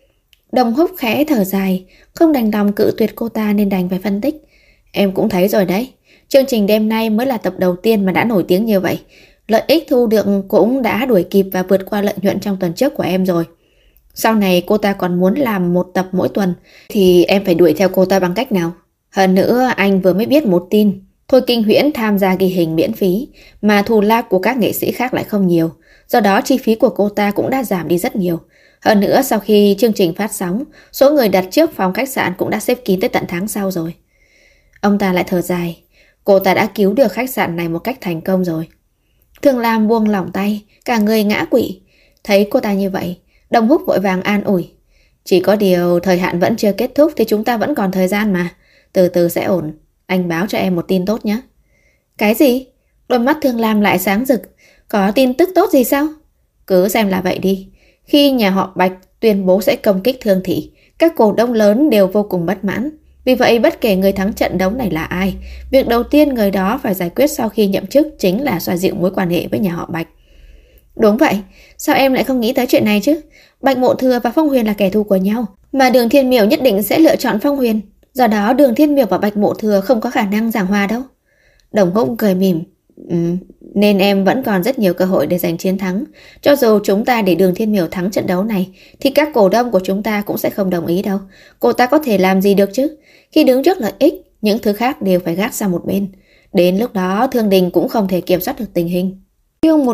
Đồng Húc khẽ thở dài, không đành lòng cự tuyệt cô ta nên đành phải phân tích. Em cũng thấy rồi đấy, chương trình đêm nay mới là tập đầu tiên mà đã nổi tiếng như vậy. Lợi ích thu được cũng đã đuổi kịp và vượt qua lợi nhuận trong tuần trước của em rồi. Sau này cô ta còn muốn làm một tập mỗi tuần thì em phải đuổi theo cô ta bằng cách nào? Hơn nữa anh vừa mới biết một tin. Thôi Kinh Huyễn tham gia ghi hình miễn phí mà thù lao của các nghệ sĩ khác lại không nhiều. Do đó chi phí của cô ta cũng đã giảm đi rất nhiều. Hơn nữa sau khi chương trình phát sóng, số người đặt trước phòng khách sạn cũng đã xếp kín tới tận tháng sau rồi. Ông ta lại thở dài. Cô ta đã cứu được khách sạn này một cách thành công rồi. Thương Lam buông lỏng tay, cả người ngã quỵ. Thấy cô ta như vậy, Đồng Húc vội vàng an ủi. Chỉ có điều thời hạn vẫn chưa kết thúc thì chúng ta vẫn còn thời gian mà. Từ từ sẽ ổn. Anh báo cho em một tin tốt nhé. Cái gì? Đôi mắt Thương Lam lại sáng rực. Có tin tức tốt gì sao? Cứ xem là vậy đi. Khi nhà họ Bạch tuyên bố sẽ công kích Thương Thị, các cổ đông lớn đều vô cùng bất mãn. Vì vậy bất kể người thắng trận đấu này là ai, việc đầu tiên người đó phải giải quyết sau khi nhậm chức chính là xoa dịu mối quan hệ với nhà họ Bạch. Đúng vậy, sao em lại không nghĩ tới chuyện này chứ? Bạch Mộ Thừa và Phong Huyền là kẻ thù của nhau, mà Đường Thiên Miểu nhất định sẽ lựa chọn Phong Huyền. Do đó Đường Thiên Miểu và Bạch Mộ Thừa không có khả năng giảng hòa đâu. Đồng Húc cười mỉm. Nên em vẫn còn rất nhiều cơ hội để giành chiến thắng. Cho dù chúng ta để Đường Thiên Miểu thắng trận đấu này, thì các cổ đông của chúng ta cũng sẽ không đồng ý đâu. Cô ta có thể làm gì được chứ? Khi đứng trước lợi ích, những thứ khác đều phải gác sang một bên. Đến lúc đó Thương Đình cũng không thể kiểm soát được tình hình. Chương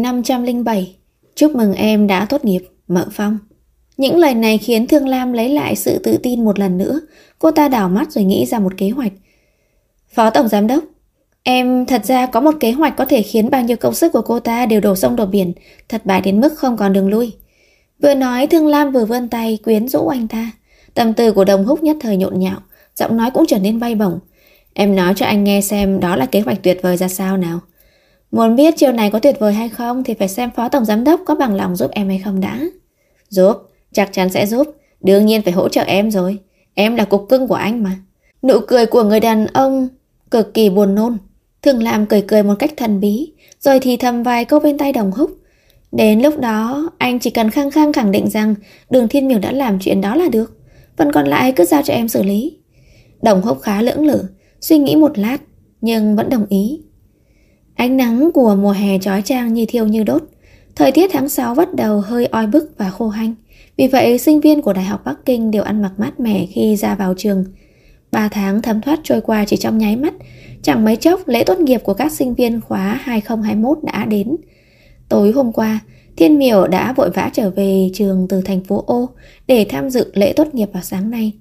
1507. Chúc mừng em đã tốt nghiệp, Mợ Phong. Những lời này khiến Thương Lam lấy lại sự tự tin một lần nữa. Cô ta đảo mắt rồi nghĩ ra một kế hoạch. Phó Tổng Giám Đốc, em thật ra có một kế hoạch có thể khiến bao nhiêu công sức của cô ta đều đổ sông đổ biển, thất bại đến mức không còn đường lui. Vừa nói Thương Lam vừa vươn tay quyến rũ anh ta. Tâm tư của Đồng Húc nhất thời nhộn nhạo, giọng nói cũng trở nên bay bổng. Em nói cho anh nghe xem đó là kế hoạch tuyệt vời ra sao nào. Muốn biết chiều này có tuyệt vời hay không thì phải xem Phó Tổng Giám Đốc có bằng lòng giúp em hay không đã. Giúp, chắc chắn sẽ giúp, đương nhiên phải hỗ trợ em rồi. Em là cục cưng của anh mà. Nụ cười của người đàn ông cực kỳ buồn nôn. Thương Lam cười cười một cách thần bí, rồi thì thầm vài câu bên tai Đồng Húc. Đến lúc đó, anh chỉ cần khăng khăng khẳng định rằng Đường Thiên Miểu đã làm chuyện đó là được. Phần còn lại cứ giao cho em xử lý. Đồng Húc khá lưỡng lự, suy nghĩ một lát, nhưng vẫn đồng ý. Ánh nắng của mùa hè chói chang như thiêu như đốt. Thời tiết tháng 6 bắt đầu hơi oi bức và khô hanh. Vì vậy, sinh viên của Đại học Bắc Kinh đều ăn mặc mát mẻ khi ra vào trường. 3 tháng thấm thoát trôi qua chỉ trong nháy mắt. Chẳng mấy chốc, lễ tốt nghiệp của các sinh viên khóa 2021 đã đến. Tối hôm qua, Thiên Miểu đã vội vã trở về trường từ thành phố Ô để tham dự lễ tốt nghiệp vào sáng nay.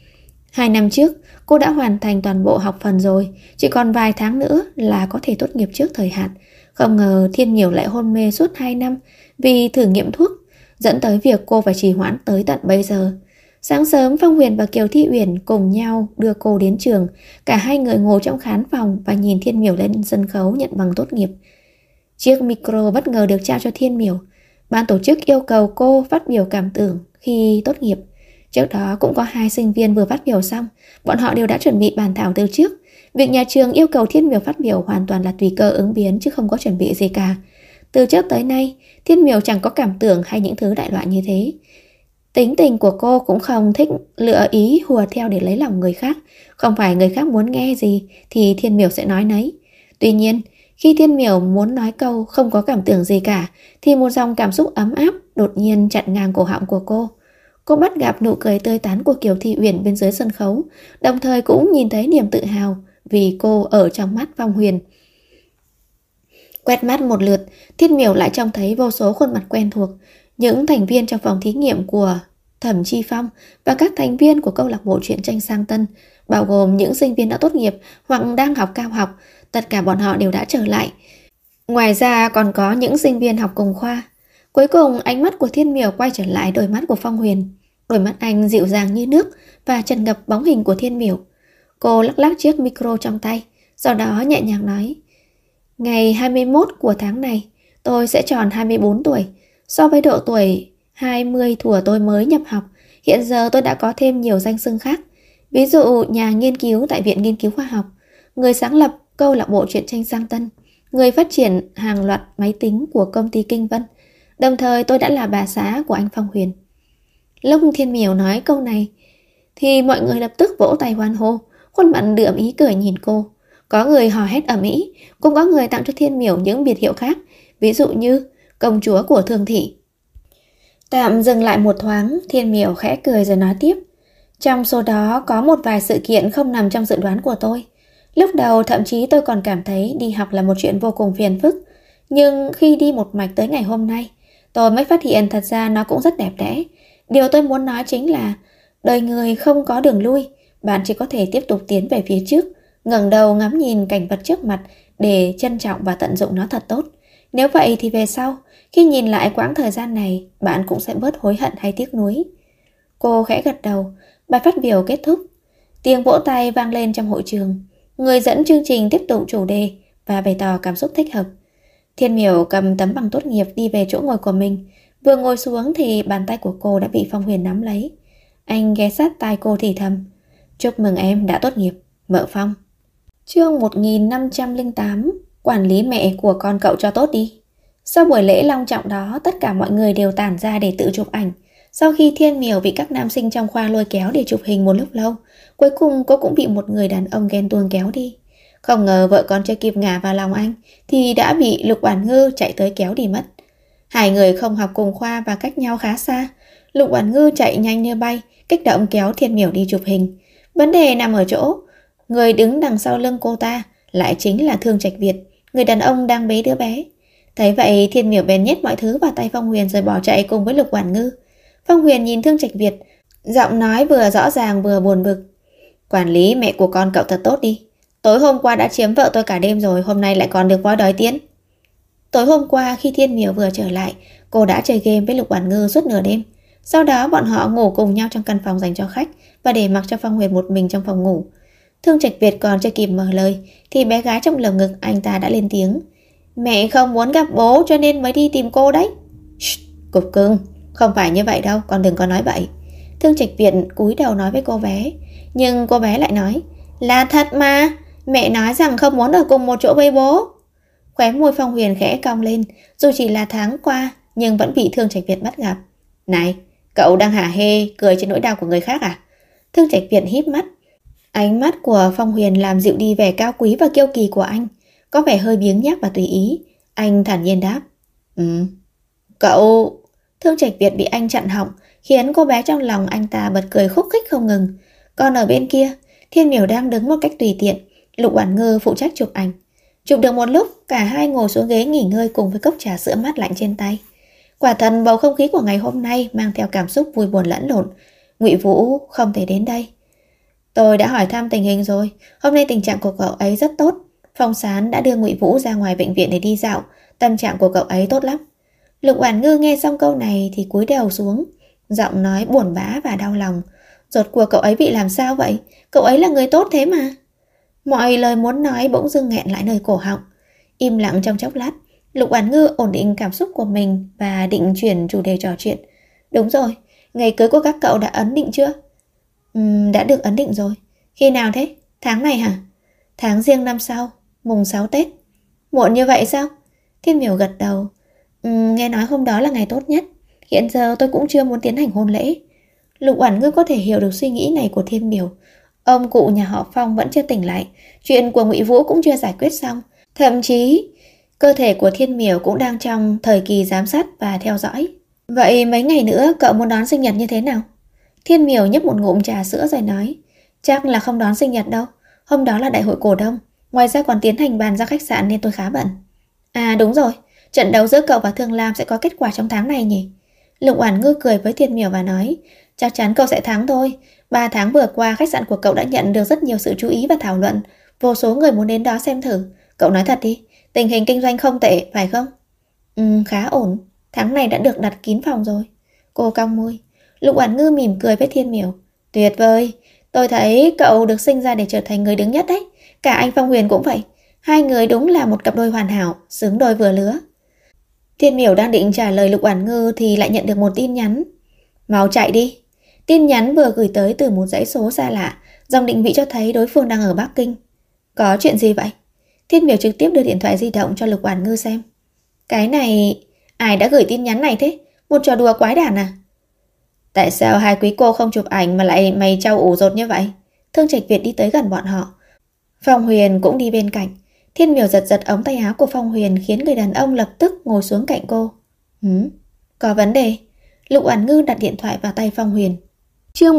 2 năm trước, cô đã hoàn thành toàn bộ học phần rồi, chỉ còn vài tháng nữa là có thể tốt nghiệp trước thời hạn. Không ngờ Thiên Miểu lại hôn mê suốt 2 năm vì thử nghiệm thuốc, dẫn tới việc cô phải trì hoãn tới tận bây giờ. Sáng sớm, Phong Huyền và Kiều Thị Uyển cùng nhau đưa cô đến trường. Cả hai người ngồi trong khán phòng và nhìn Thiên Miểu lên sân khấu nhận bằng tốt nghiệp. Chiếc micro bất ngờ được trao cho Thiên Miểu. Ban tổ chức yêu cầu cô phát biểu cảm tưởng khi tốt nghiệp. Trước đó cũng có 2 sinh viên vừa phát biểu xong. Bọn họ đều đã chuẩn bị bản thảo từ trước. Việc nhà trường yêu cầu Thiên Miểu phát biểu hoàn toàn là tùy cơ ứng biến chứ không có chuẩn bị gì cả. Từ trước tới nay, Thiên Miểu chẳng có cảm tưởng hay những thứ đại loại như thế. Tính tình của cô cũng không thích lựa ý hùa theo để lấy lòng người khác. Không phải người khác muốn nghe gì thì Thiên Miểu sẽ nói nấy. Tuy nhiên, khi Thiên Miểu muốn nói câu không có cảm tưởng gì cả thì một dòng cảm xúc ấm áp đột nhiên chặn ngang cổ họng của cô. Cô bắt gặp nụ cười tươi tắn của Kiều Thị Uyển bên dưới sân khấu, đồng thời cũng nhìn thấy niềm tự hào vì cô ở trong mắt Phong Huyền. Quét mắt một lượt, Thiên Miểu lại trông thấy vô số khuôn mặt quen thuộc, những thành viên trong phòng thí nghiệm của Thẩm Chi Phong và các thành viên của câu lạc bộ truyện tranh Sang Tân, bao gồm những sinh viên đã tốt nghiệp hoặc đang học cao học, tất cả bọn họ đều đã trở lại. Ngoài ra còn có những sinh viên học cùng khoa. Cuối cùng ánh mắt của Thiên Miểu quay trở lại đôi mắt của Phong Huyền. Đôi mắt anh dịu dàng như nước và tràn ngập bóng hình của Thiên Miểu. Cô lắc lắc chiếc micro trong tay, sau đó nhẹ nhàng nói: Ngày 21 của tháng này, tôi sẽ tròn 24 tuổi. So với độ tuổi 20 thuở tôi mới nhập học, hiện giờ tôi đã có thêm nhiều danh xưng khác. Ví dụ nhà nghiên cứu tại Viện Nghiên cứu Khoa học, người sáng lập câu lạc bộ truyện tranh Sang Tân, người phát triển hàng loạt máy tính của công ty Kinh Vân. Đồng thời tôi đã là bà xã của anh Phong Huyền. Lúc Thiên Miểu nói câu này thì mọi người lập tức vỗ tay hoan hô, khuôn mặt đượm ý cười nhìn cô. Có người hò hét ầm ĩ, cũng có người tặng cho Thiên Miểu những biệt hiệu khác, ví dụ như công chúa của Thường Thị. Tạm dừng lại một thoáng, Thiên Miểu khẽ cười rồi nói tiếp: Trong số đó có một vài sự kiện không nằm trong dự đoán của tôi. Lúc đầu thậm chí tôi còn cảm thấy đi học là một chuyện vô cùng phiền phức. Nhưng khi đi một mạch tới ngày hôm nay, tôi mới phát hiện thật ra nó cũng rất đẹp đẽ. Điều tôi muốn nói chính là đời người không có đường lui, bạn chỉ có thể tiếp tục tiến về phía trước, ngẩng đầu ngắm nhìn cảnh vật trước mặt để trân trọng và tận dụng nó thật tốt. Nếu vậy thì về sau, khi nhìn lại quãng thời gian này, bạn cũng sẽ bớt hối hận hay tiếc nuối. Cô khẽ gật đầu, bài phát biểu kết thúc. Tiếng vỗ tay vang lên trong hội trường. Người dẫn chương trình tiếp tục chủ đề: và bày tỏ cảm xúc thích hợp. Thiên Miểu cầm tấm bằng tốt nghiệp đi về chỗ ngồi của mình. Vừa ngồi xuống thì bàn tay của cô đã bị Phong Huyền nắm lấy. Anh ghé sát tai cô thì thầm: "Chúc mừng em đã tốt nghiệp, Mợ Phong." Chương 1508. Quản lý mẹ của con cậu cho tốt đi. Sau buổi lễ long trọng đó, tất cả mọi người đều tản ra để tự chụp ảnh. Sau khi Thiên Miểu bị các nam sinh trong khoa lôi kéo để chụp hình một lúc lâu, cuối cùng cô cũng bị một người đàn ông ghen tuông kéo đi. Không ngờ vợ con chưa kịp ngả vào lòng anh thì đã bị Lục Oản Ngư chạy tới kéo đi mất. Hai người không học cùng khoa và cách nhau khá xa. Lục Oản Ngư chạy nhanh như bay, kích động kéo Thiên Miểu đi chụp hình. Vấn đề nằm ở chỗ, người đứng đằng sau lưng cô ta lại chính là Thương Trạch Việt, người đàn ông đang bế đứa bé. Thấy vậy, Thiên Miểu bèn nhét mọi thứ vào tay Phong Huyền rồi bỏ chạy cùng với Lục Oản Ngư. Phong Huyền nhìn Thương Trạch Việt, giọng nói vừa rõ ràng vừa buồn bực: "Quản lý mẹ của con cậu thật tốt đi. Tối hôm qua đã chiếm vợ tôi cả đêm rồi, hôm nay lại còn được voi đòi tiền." Tối hôm qua khi Thiên Miểu vừa trở lại, cô đã chơi game với Lục Oản Ngư suốt nửa đêm. Sau đó bọn họ ngủ cùng nhau trong căn phòng dành cho khách và để mặc cho Phong Huyền một mình trong phòng ngủ. Thương Trạch Việt còn chưa kịp mở lời thì bé gái trong lồng ngực anh ta đã lên tiếng: "Mẹ không muốn gặp bố cho nên mới đi tìm cô đấy." Cục cưng, không phải như vậy đâu, con đừng có nói bậy. Thương Trạch Việt cúi đầu nói với cô bé, nhưng cô bé lại nói: "Là thật mà, mẹ nói rằng không muốn ở cùng một chỗ với bố." Khóe môi Phong Huyền khẽ cong lên, dù chỉ là tháng qua nhưng vẫn bị Thương Trạch Việt bắt gặp. "Này, cậu đang hả hê cười trên nỗi đau của người khác à?" Thương Trạch Việt híp mắt. Ánh mắt của Phong Huyền làm dịu đi vẻ cao quý và kiêu kỳ của anh, có vẻ hơi biếng nhác và tùy ý. Anh thản nhiên đáp: Cậu... Thương Trạch Việt bị anh chặn họng, khiến cô bé trong lòng anh ta bật cười khúc khích không ngừng. Còn ở bên kia, Thiên Miểu đang đứng một cách tùy tiện, Lục Oản Ngư phụ trách chụp ảnh. Chụp được một lúc, cả hai ngồi xuống ghế nghỉ ngơi cùng với cốc trà sữa mát lạnh trên tay. Quả thật bầu không khí của ngày hôm nay mang theo cảm xúc vui buồn lẫn lộn. Ngụy Vũ không thể đến đây. Tôi đã hỏi thăm tình hình rồi, hôm nay tình trạng của cậu ấy rất tốt. Phong Sán đã đưa Ngụy Vũ ra ngoài bệnh viện để đi dạo, tâm trạng của cậu ấy tốt lắm. Lục Oản Ngư nghe xong câu này thì cúi đầu xuống, giọng nói buồn bã và đau lòng. Rốt cuộc cậu ấy bị làm sao vậy? Cậu ấy là người tốt thế mà. Mọi lời muốn nói bỗng dưng nghẹn lại nơi cổ họng. Im lặng trong chốc lát, Lục Oản Ngư ổn định cảm xúc của mình và định chuyển chủ đề trò chuyện. Đúng rồi, ngày cưới của các cậu đã ấn định chưa? Đã được ấn định rồi. Khi nào thế? Tháng này hả? Tháng Giêng năm sau, mùng 6 Tết. Muộn như vậy sao? Thiên Miểu gật đầu. Nghe nói hôm đó là ngày tốt nhất. Hiện giờ tôi cũng chưa muốn tiến hành hôn lễ. Lục Oản Ngư có thể hiểu được suy nghĩ này của Thiên Miểu. Ông cụ nhà họ Phong vẫn chưa tỉnh lại, chuyện của Ngụy Vũ cũng chưa giải quyết xong. Thậm chí, cơ thể của Thiên Miểu cũng đang trong thời kỳ giám sát và theo dõi. Vậy mấy ngày nữa cậu muốn đón sinh nhật như thế nào? Thiên Miểu nhấp một ngụm trà sữa rồi nói, chắc là không đón sinh nhật đâu. Hôm đó là đại hội cổ đông, ngoài ra còn tiến hành bàn ra khách sạn nên tôi khá bận. À đúng rồi, trận đấu giữa cậu và Thương Lam sẽ có kết quả trong tháng này nhỉ? Lục Oản Ngư cười với Thiên Miểu và nói, chắc chắn cậu sẽ thắng thôi. 3 tháng vừa qua khách sạn của cậu đã nhận được rất nhiều sự chú ý và thảo luận. Vô số người muốn đến đó xem thử. Cậu nói thật đi, tình hình kinh doanh không tệ, phải không? Khá ổn. Tháng này đã được đặt kín phòng rồi. Cô cong môi. Lục Oản Ngư mỉm cười với Thiên Miểu. Tuyệt vời. Tôi thấy cậu được sinh ra để trở thành người đứng nhất đấy. Cả anh Phong Huyền cũng vậy. Hai người đúng là một cặp đôi hoàn hảo, xứng đôi vừa lứa. Thiên Miểu đang định trả lời Lục Oản Ngư thì lại nhận được một tin nhắn. Mau chạy đi. Tin nhắn vừa gửi tới từ một dãy số xa lạ, dòng định vị cho thấy đối phương đang ở Bắc Kinh. Có chuyện gì vậy? Thiên Miểu trực tiếp đưa điện thoại di động cho Lục Oản Ngư xem. Cái này... ai đã gửi tin nhắn này thế? Một trò đùa quái đản à? Tại sao hai quý cô không chụp ảnh mà lại mày trao ủ rột như vậy? Thương Trạch Việt đi tới gần bọn họ. Phong Huyền cũng đi bên cạnh. Thiên Miểu giật giật ống tay áo của Phong Huyền khiến người đàn ông lập tức ngồi xuống cạnh cô. Có vấn đề. Lục Oản Ngư đặt điện thoại vào tay Phong Huyền. Chương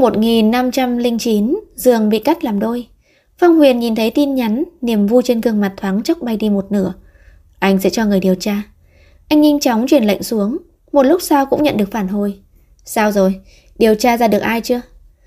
1509, giường bị cắt làm đôi. Phong Huyền nhìn thấy tin nhắn, niềm vui trên gương mặt thoáng chốc bay đi một nửa. Anh sẽ cho người điều tra. Anh nhanh chóng truyền lệnh xuống, một lúc sau cũng nhận được phản hồi. Sao rồi? Điều tra ra được ai chưa?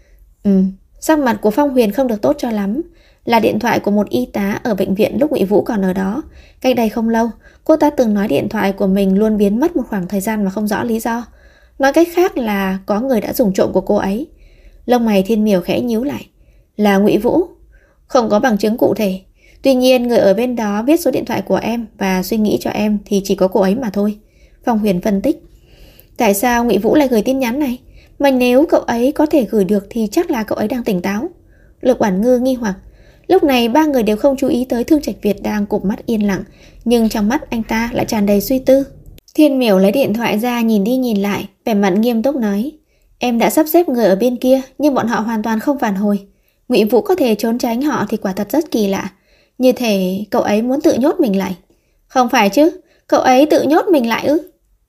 Sắc mặt của Phong Huyền không được tốt cho lắm. Là điện thoại của một y tá ở bệnh viện lúc Ngụy Vũ còn ở đó. Cách đây không lâu, cô ta từng nói điện thoại của mình luôn biến mất một khoảng thời gian mà không rõ lý do. Nói cách khác là có người đã dùng trộm của cô ấy. Lông mày Thiên Miểu khẽ nhíu lại. Là Ngụy Vũ? Không có bằng chứng cụ thể. Tuy nhiên người ở bên đó biết số điện thoại của em và suy nghĩ cho em thì chỉ có cô ấy mà thôi. Phong Huyền phân tích. Tại sao Ngụy Vũ lại gửi tin nhắn này? Mà nếu cậu ấy có thể gửi được thì chắc là cậu ấy đang tỉnh táo. Lục Oản Ngư nghi hoặc. Lúc này ba người đều không chú ý tới Thương Trạch Việt đang cụp mắt yên lặng, nhưng trong mắt anh ta lại tràn đầy suy tư. Thiên Miểu lấy điện thoại ra nhìn đi nhìn lại, vẻ mặt nghiêm túc nói: Em đã sắp xếp người ở bên kia, nhưng bọn họ hoàn toàn không phản hồi. Ngụy Vũ có thể trốn tránh họ thì quả thật rất kỳ lạ. Như thể cậu ấy muốn tự nhốt mình lại. Không phải chứ, cậu ấy tự nhốt mình lại ư?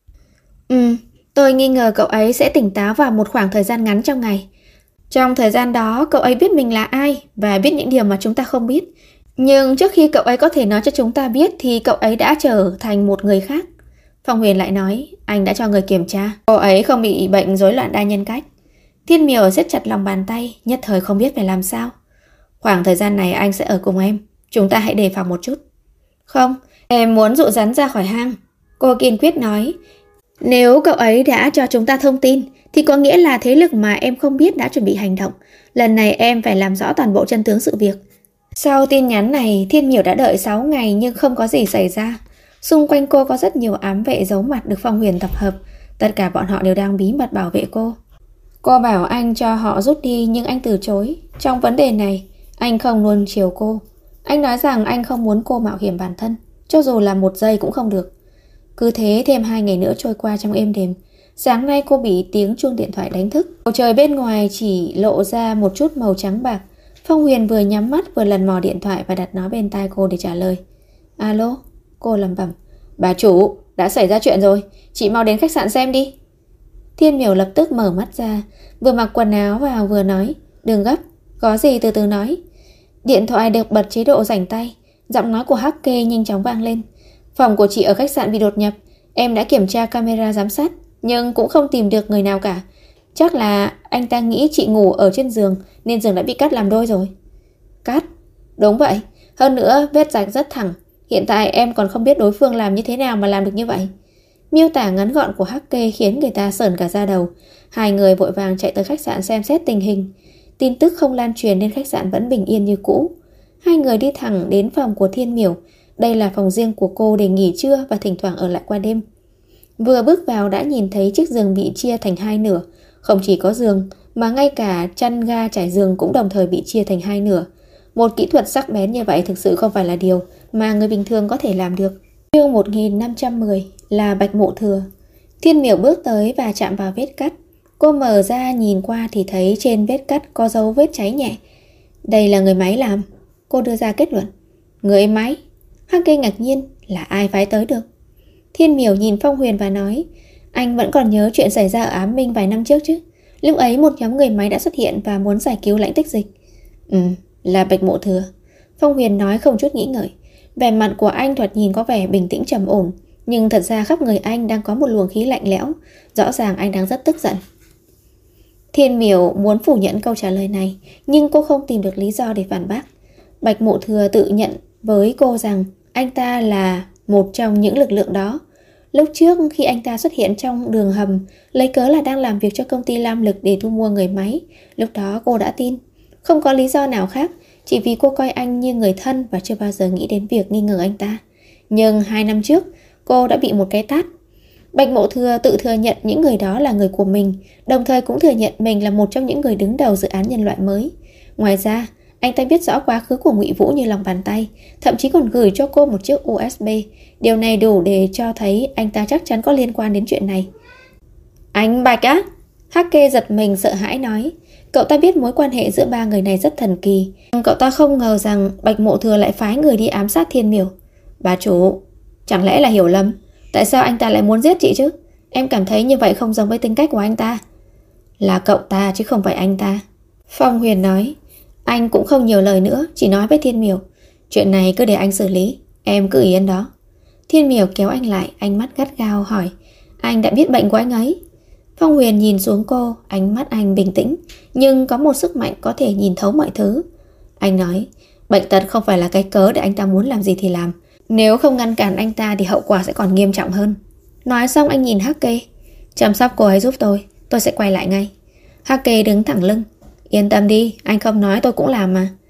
Tôi nghi ngờ cậu ấy sẽ tỉnh táo vào một khoảng thời gian ngắn trong ngày. Trong thời gian đó, cậu ấy biết mình là ai và biết những điều mà chúng ta không biết. Nhưng trước khi cậu ấy có thể nói cho chúng ta biết thì cậu ấy đã trở thành một người khác. Phong Huyền lại nói, anh đã cho người kiểm tra. Cô ấy không bị bệnh rối loạn đa nhân cách. Thiên Miểu siết chặt lòng bàn tay, nhất thời không biết phải làm sao. Khoảng thời gian này anh sẽ ở cùng em. Chúng ta hãy đề phòng một chút. Không, em muốn dụ rắn ra khỏi hang. Cô kiên quyết nói. Nếu cậu ấy đã cho chúng ta thông tin thì có nghĩa là thế lực mà em không biết đã chuẩn bị hành động. Lần này em phải làm rõ toàn bộ chân tướng sự việc. Sau tin nhắn này, Thiên Miểu đã đợi 6 ngày nhưng không có gì xảy ra. Xung quanh cô có rất nhiều ám vệ giấu mặt được Phong Huyền tập hợp. Tất cả bọn họ đều đang bí mật bảo vệ cô. Cô bảo anh cho họ rút đi nhưng anh từ chối. Trong vấn đề này, anh không nuông chiều cô. Anh nói rằng anh không muốn cô mạo hiểm bản thân, cho dù là 1 giây cũng không được. Cứ thế thêm 2 ngày nữa trôi qua trong êm đềm. Sáng nay cô bị tiếng chuông điện thoại đánh thức. Bầu trời bên ngoài chỉ lộ ra một chút màu trắng bạc. Phong Huyền vừa nhắm mắt vừa lần mò điện thoại và đặt nó bên tai cô để trả lời. Alo, cô lẩm bẩm. Bà chủ, đã xảy ra chuyện rồi, chị mau đến khách sạn xem đi. Thiên Miểu lập tức mở mắt ra, vừa mặc quần áo vào vừa nói. Đừng gấp, có gì từ từ nói. Điện thoại được bật chế độ rảnh tay. Giọng nói của Hắc Kê nhanh chóng vang lên. Phòng của chị ở khách sạn bị đột nhập. Em đã kiểm tra camera giám sát, nhưng cũng không tìm được người nào cả. Chắc là anh ta nghĩ chị ngủ ở trên giường nên giường đã bị cắt làm đôi rồi. Cắt? Đúng vậy. Hơn nữa vết rạch rất thẳng. Hiện tại em còn không biết đối phương làm như thế nào mà làm được như vậy. Miêu tả ngắn gọn của Hắc Kê khiến người ta sởn cả da đầu. Hai người vội vàng chạy tới khách sạn xem xét tình hình. Tin tức không lan truyền nên khách sạn vẫn bình yên như cũ. Hai người đi thẳng đến phòng của Thiên Miểu. Đây là phòng riêng của cô để nghỉ trưa và thỉnh thoảng ở lại qua đêm. Vừa bước vào đã nhìn thấy chiếc giường bị chia thành 2 nửa. Không chỉ có giường mà ngay cả chăn ga trải giường cũng đồng thời bị chia thành 2 nửa. Một kỹ thuật sắc bén như vậy thực sự không phải là điều mà người bình thường có thể làm được. Chương 1510 là Bạch Mộ Thừa. Thiên Miểu bước tới và chạm vào vết cắt. Cô mở ra nhìn qua thì thấy trên vết cắt có dấu vết cháy nhẹ. Đây là người máy làm. Cô đưa ra kết luận. Người máy? Hắc Kê ngạc nhiên, là ai phái tới được? Thiên Miểu nhìn Phong Huyền và nói, anh vẫn còn nhớ chuyện xảy ra ở Ám Minh vài năm trước chứ? Lúc ấy một nhóm người máy đã xuất hiện và muốn giải cứu Lãnh Tích Dịch. Là Bạch Mộ Thừa. Phong Huyền nói không chút nghĩ ngợi. Vẻ mặt của anh thoạt nhìn có vẻ bình tĩnh trầm ổn, nhưng thật ra khắp người anh đang có một luồng khí lạnh lẽo. Rõ ràng anh đang rất tức giận. Thiên Miểu muốn phủ nhận câu trả lời này, nhưng cô không tìm được lý do để phản bác. Bạch Mộ Thừa tự nhận với cô rằng anh ta là một trong những lực lượng đó. Lúc trước khi anh ta xuất hiện trong đường hầm, lấy cớ là đang làm việc cho công ty Lam Lực để thu mua người máy, lúc đó cô đã tin. Không có lý do nào khác, chỉ vì cô coi anh như người thân và chưa bao giờ nghĩ đến việc nghi ngờ anh ta. Nhưng 2 năm trước, cô đã bị một cái tát. Bạch Mộ Thừa tự thừa nhận những người đó là người của mình, đồng thời cũng thừa nhận mình là một trong những người đứng đầu dự án nhân loại mới. Ngoài ra, anh ta biết rõ quá khứ của Ngụy Vũ như lòng bàn tay, thậm chí còn gửi cho cô một chiếc USB. Điều này đủ để cho thấy anh ta chắc chắn có liên quan đến chuyện này. Anh Bạch á? Hắc Kê giật mình sợ hãi nói. Cậu ta biết mối quan hệ giữa 3 người này rất thần kỳ. Cậu ta không ngờ rằng Bạch Mộ Thừa lại phái người đi ám sát Thiên Miểu. Bà chủ, chẳng lẽ là hiểu lầm? Tại sao anh ta lại muốn giết chị chứ? Em cảm thấy như vậy không giống với tính cách của anh ta. Là cậu ta chứ không phải anh ta. Phong Huyền nói. Anh cũng không nhiều lời nữa, chỉ nói với Thiên Miểu. Chuyện này cứ để anh xử lý, em cứ yên đó. Thiên Miểu kéo anh lại, ánh mắt gắt gao hỏi. Anh đã biết bệnh của anh ấy? Phong Huyền nhìn xuống cô, ánh mắt anh bình tĩnh, nhưng có một sức mạnh có thể nhìn thấu mọi thứ. Anh nói, bệnh tật không phải là cái cớ để anh ta muốn làm gì thì làm. Nếu không ngăn cản anh ta thì hậu quả sẽ còn nghiêm trọng hơn. Nói xong anh nhìn Hắc Kê. Chăm sóc cô ấy giúp tôi sẽ quay lại ngay. Hắc Kê đứng thẳng lưng. Yên tâm đi, anh không nói tôi cũng làm mà.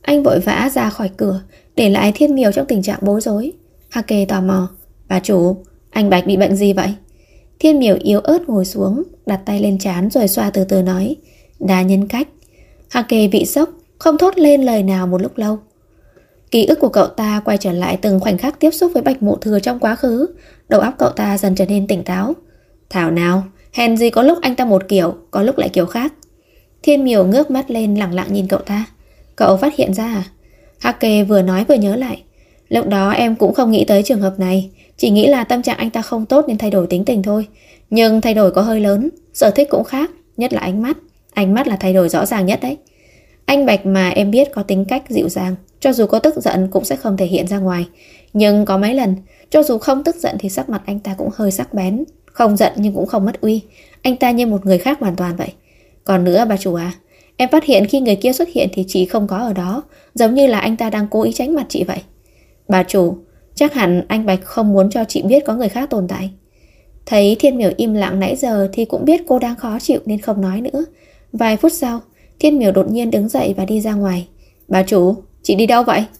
Anh vội vã ra khỏi cửa, để lại Thiên Miểu trong tình trạng bối rối. Hake tò mò. Bà chủ, anh Bạch bị bệnh gì vậy? Thiên Miểu yếu ớt ngồi xuống, đặt tay lên trán rồi xoa từ từ nói. Đa nhân cách. Hake bị sốc, không thốt lên lời nào một lúc lâu. Ký ức của cậu ta quay trở lại từng khoảnh khắc tiếp xúc với Bạch Mộ Thừa trong quá khứ. Đầu óc cậu ta dần trở nên tỉnh táo. Thảo nào, hèn gì có lúc anh ta một kiểu, có lúc lại kiểu khác. Thiên Miểu ngước mắt lên lẳng lặng nhìn cậu ta. Cậu phát hiện ra à? Hake vừa nói vừa nhớ lại. Lúc đó em cũng không nghĩ tới trường hợp này, chỉ nghĩ là tâm trạng anh ta không tốt nên thay đổi tính tình thôi. Nhưng thay đổi có hơi lớn, sở thích cũng khác, nhất là ánh mắt. Ánh mắt là thay đổi rõ ràng nhất đấy. Anh Bạch mà em biết có tính cách dịu dàng, cho dù có tức giận cũng sẽ không thể hiện ra ngoài. Nhưng có mấy lần, cho dù không tức giận thì sắc mặt anh ta cũng hơi sắc bén. Không giận nhưng cũng không mất uy. Anh ta như một người khác hoàn toàn vậy. Còn nữa bà chủ à, em phát hiện khi người kia xuất hiện thì chị không có ở đó, giống như là anh ta đang cố ý tránh mặt chị vậy. Bà chủ, chắc hẳn anh Bạch không muốn cho chị biết có người khác tồn tại. Thấy Thiên Miểu im lặng nãy giờ thì cũng biết cô đang khó chịu nên không nói nữa. Vài phút sau, Thiên Miểu đột nhiên đứng dậy và đi ra ngoài. Bà chủ, chị đi đâu vậy?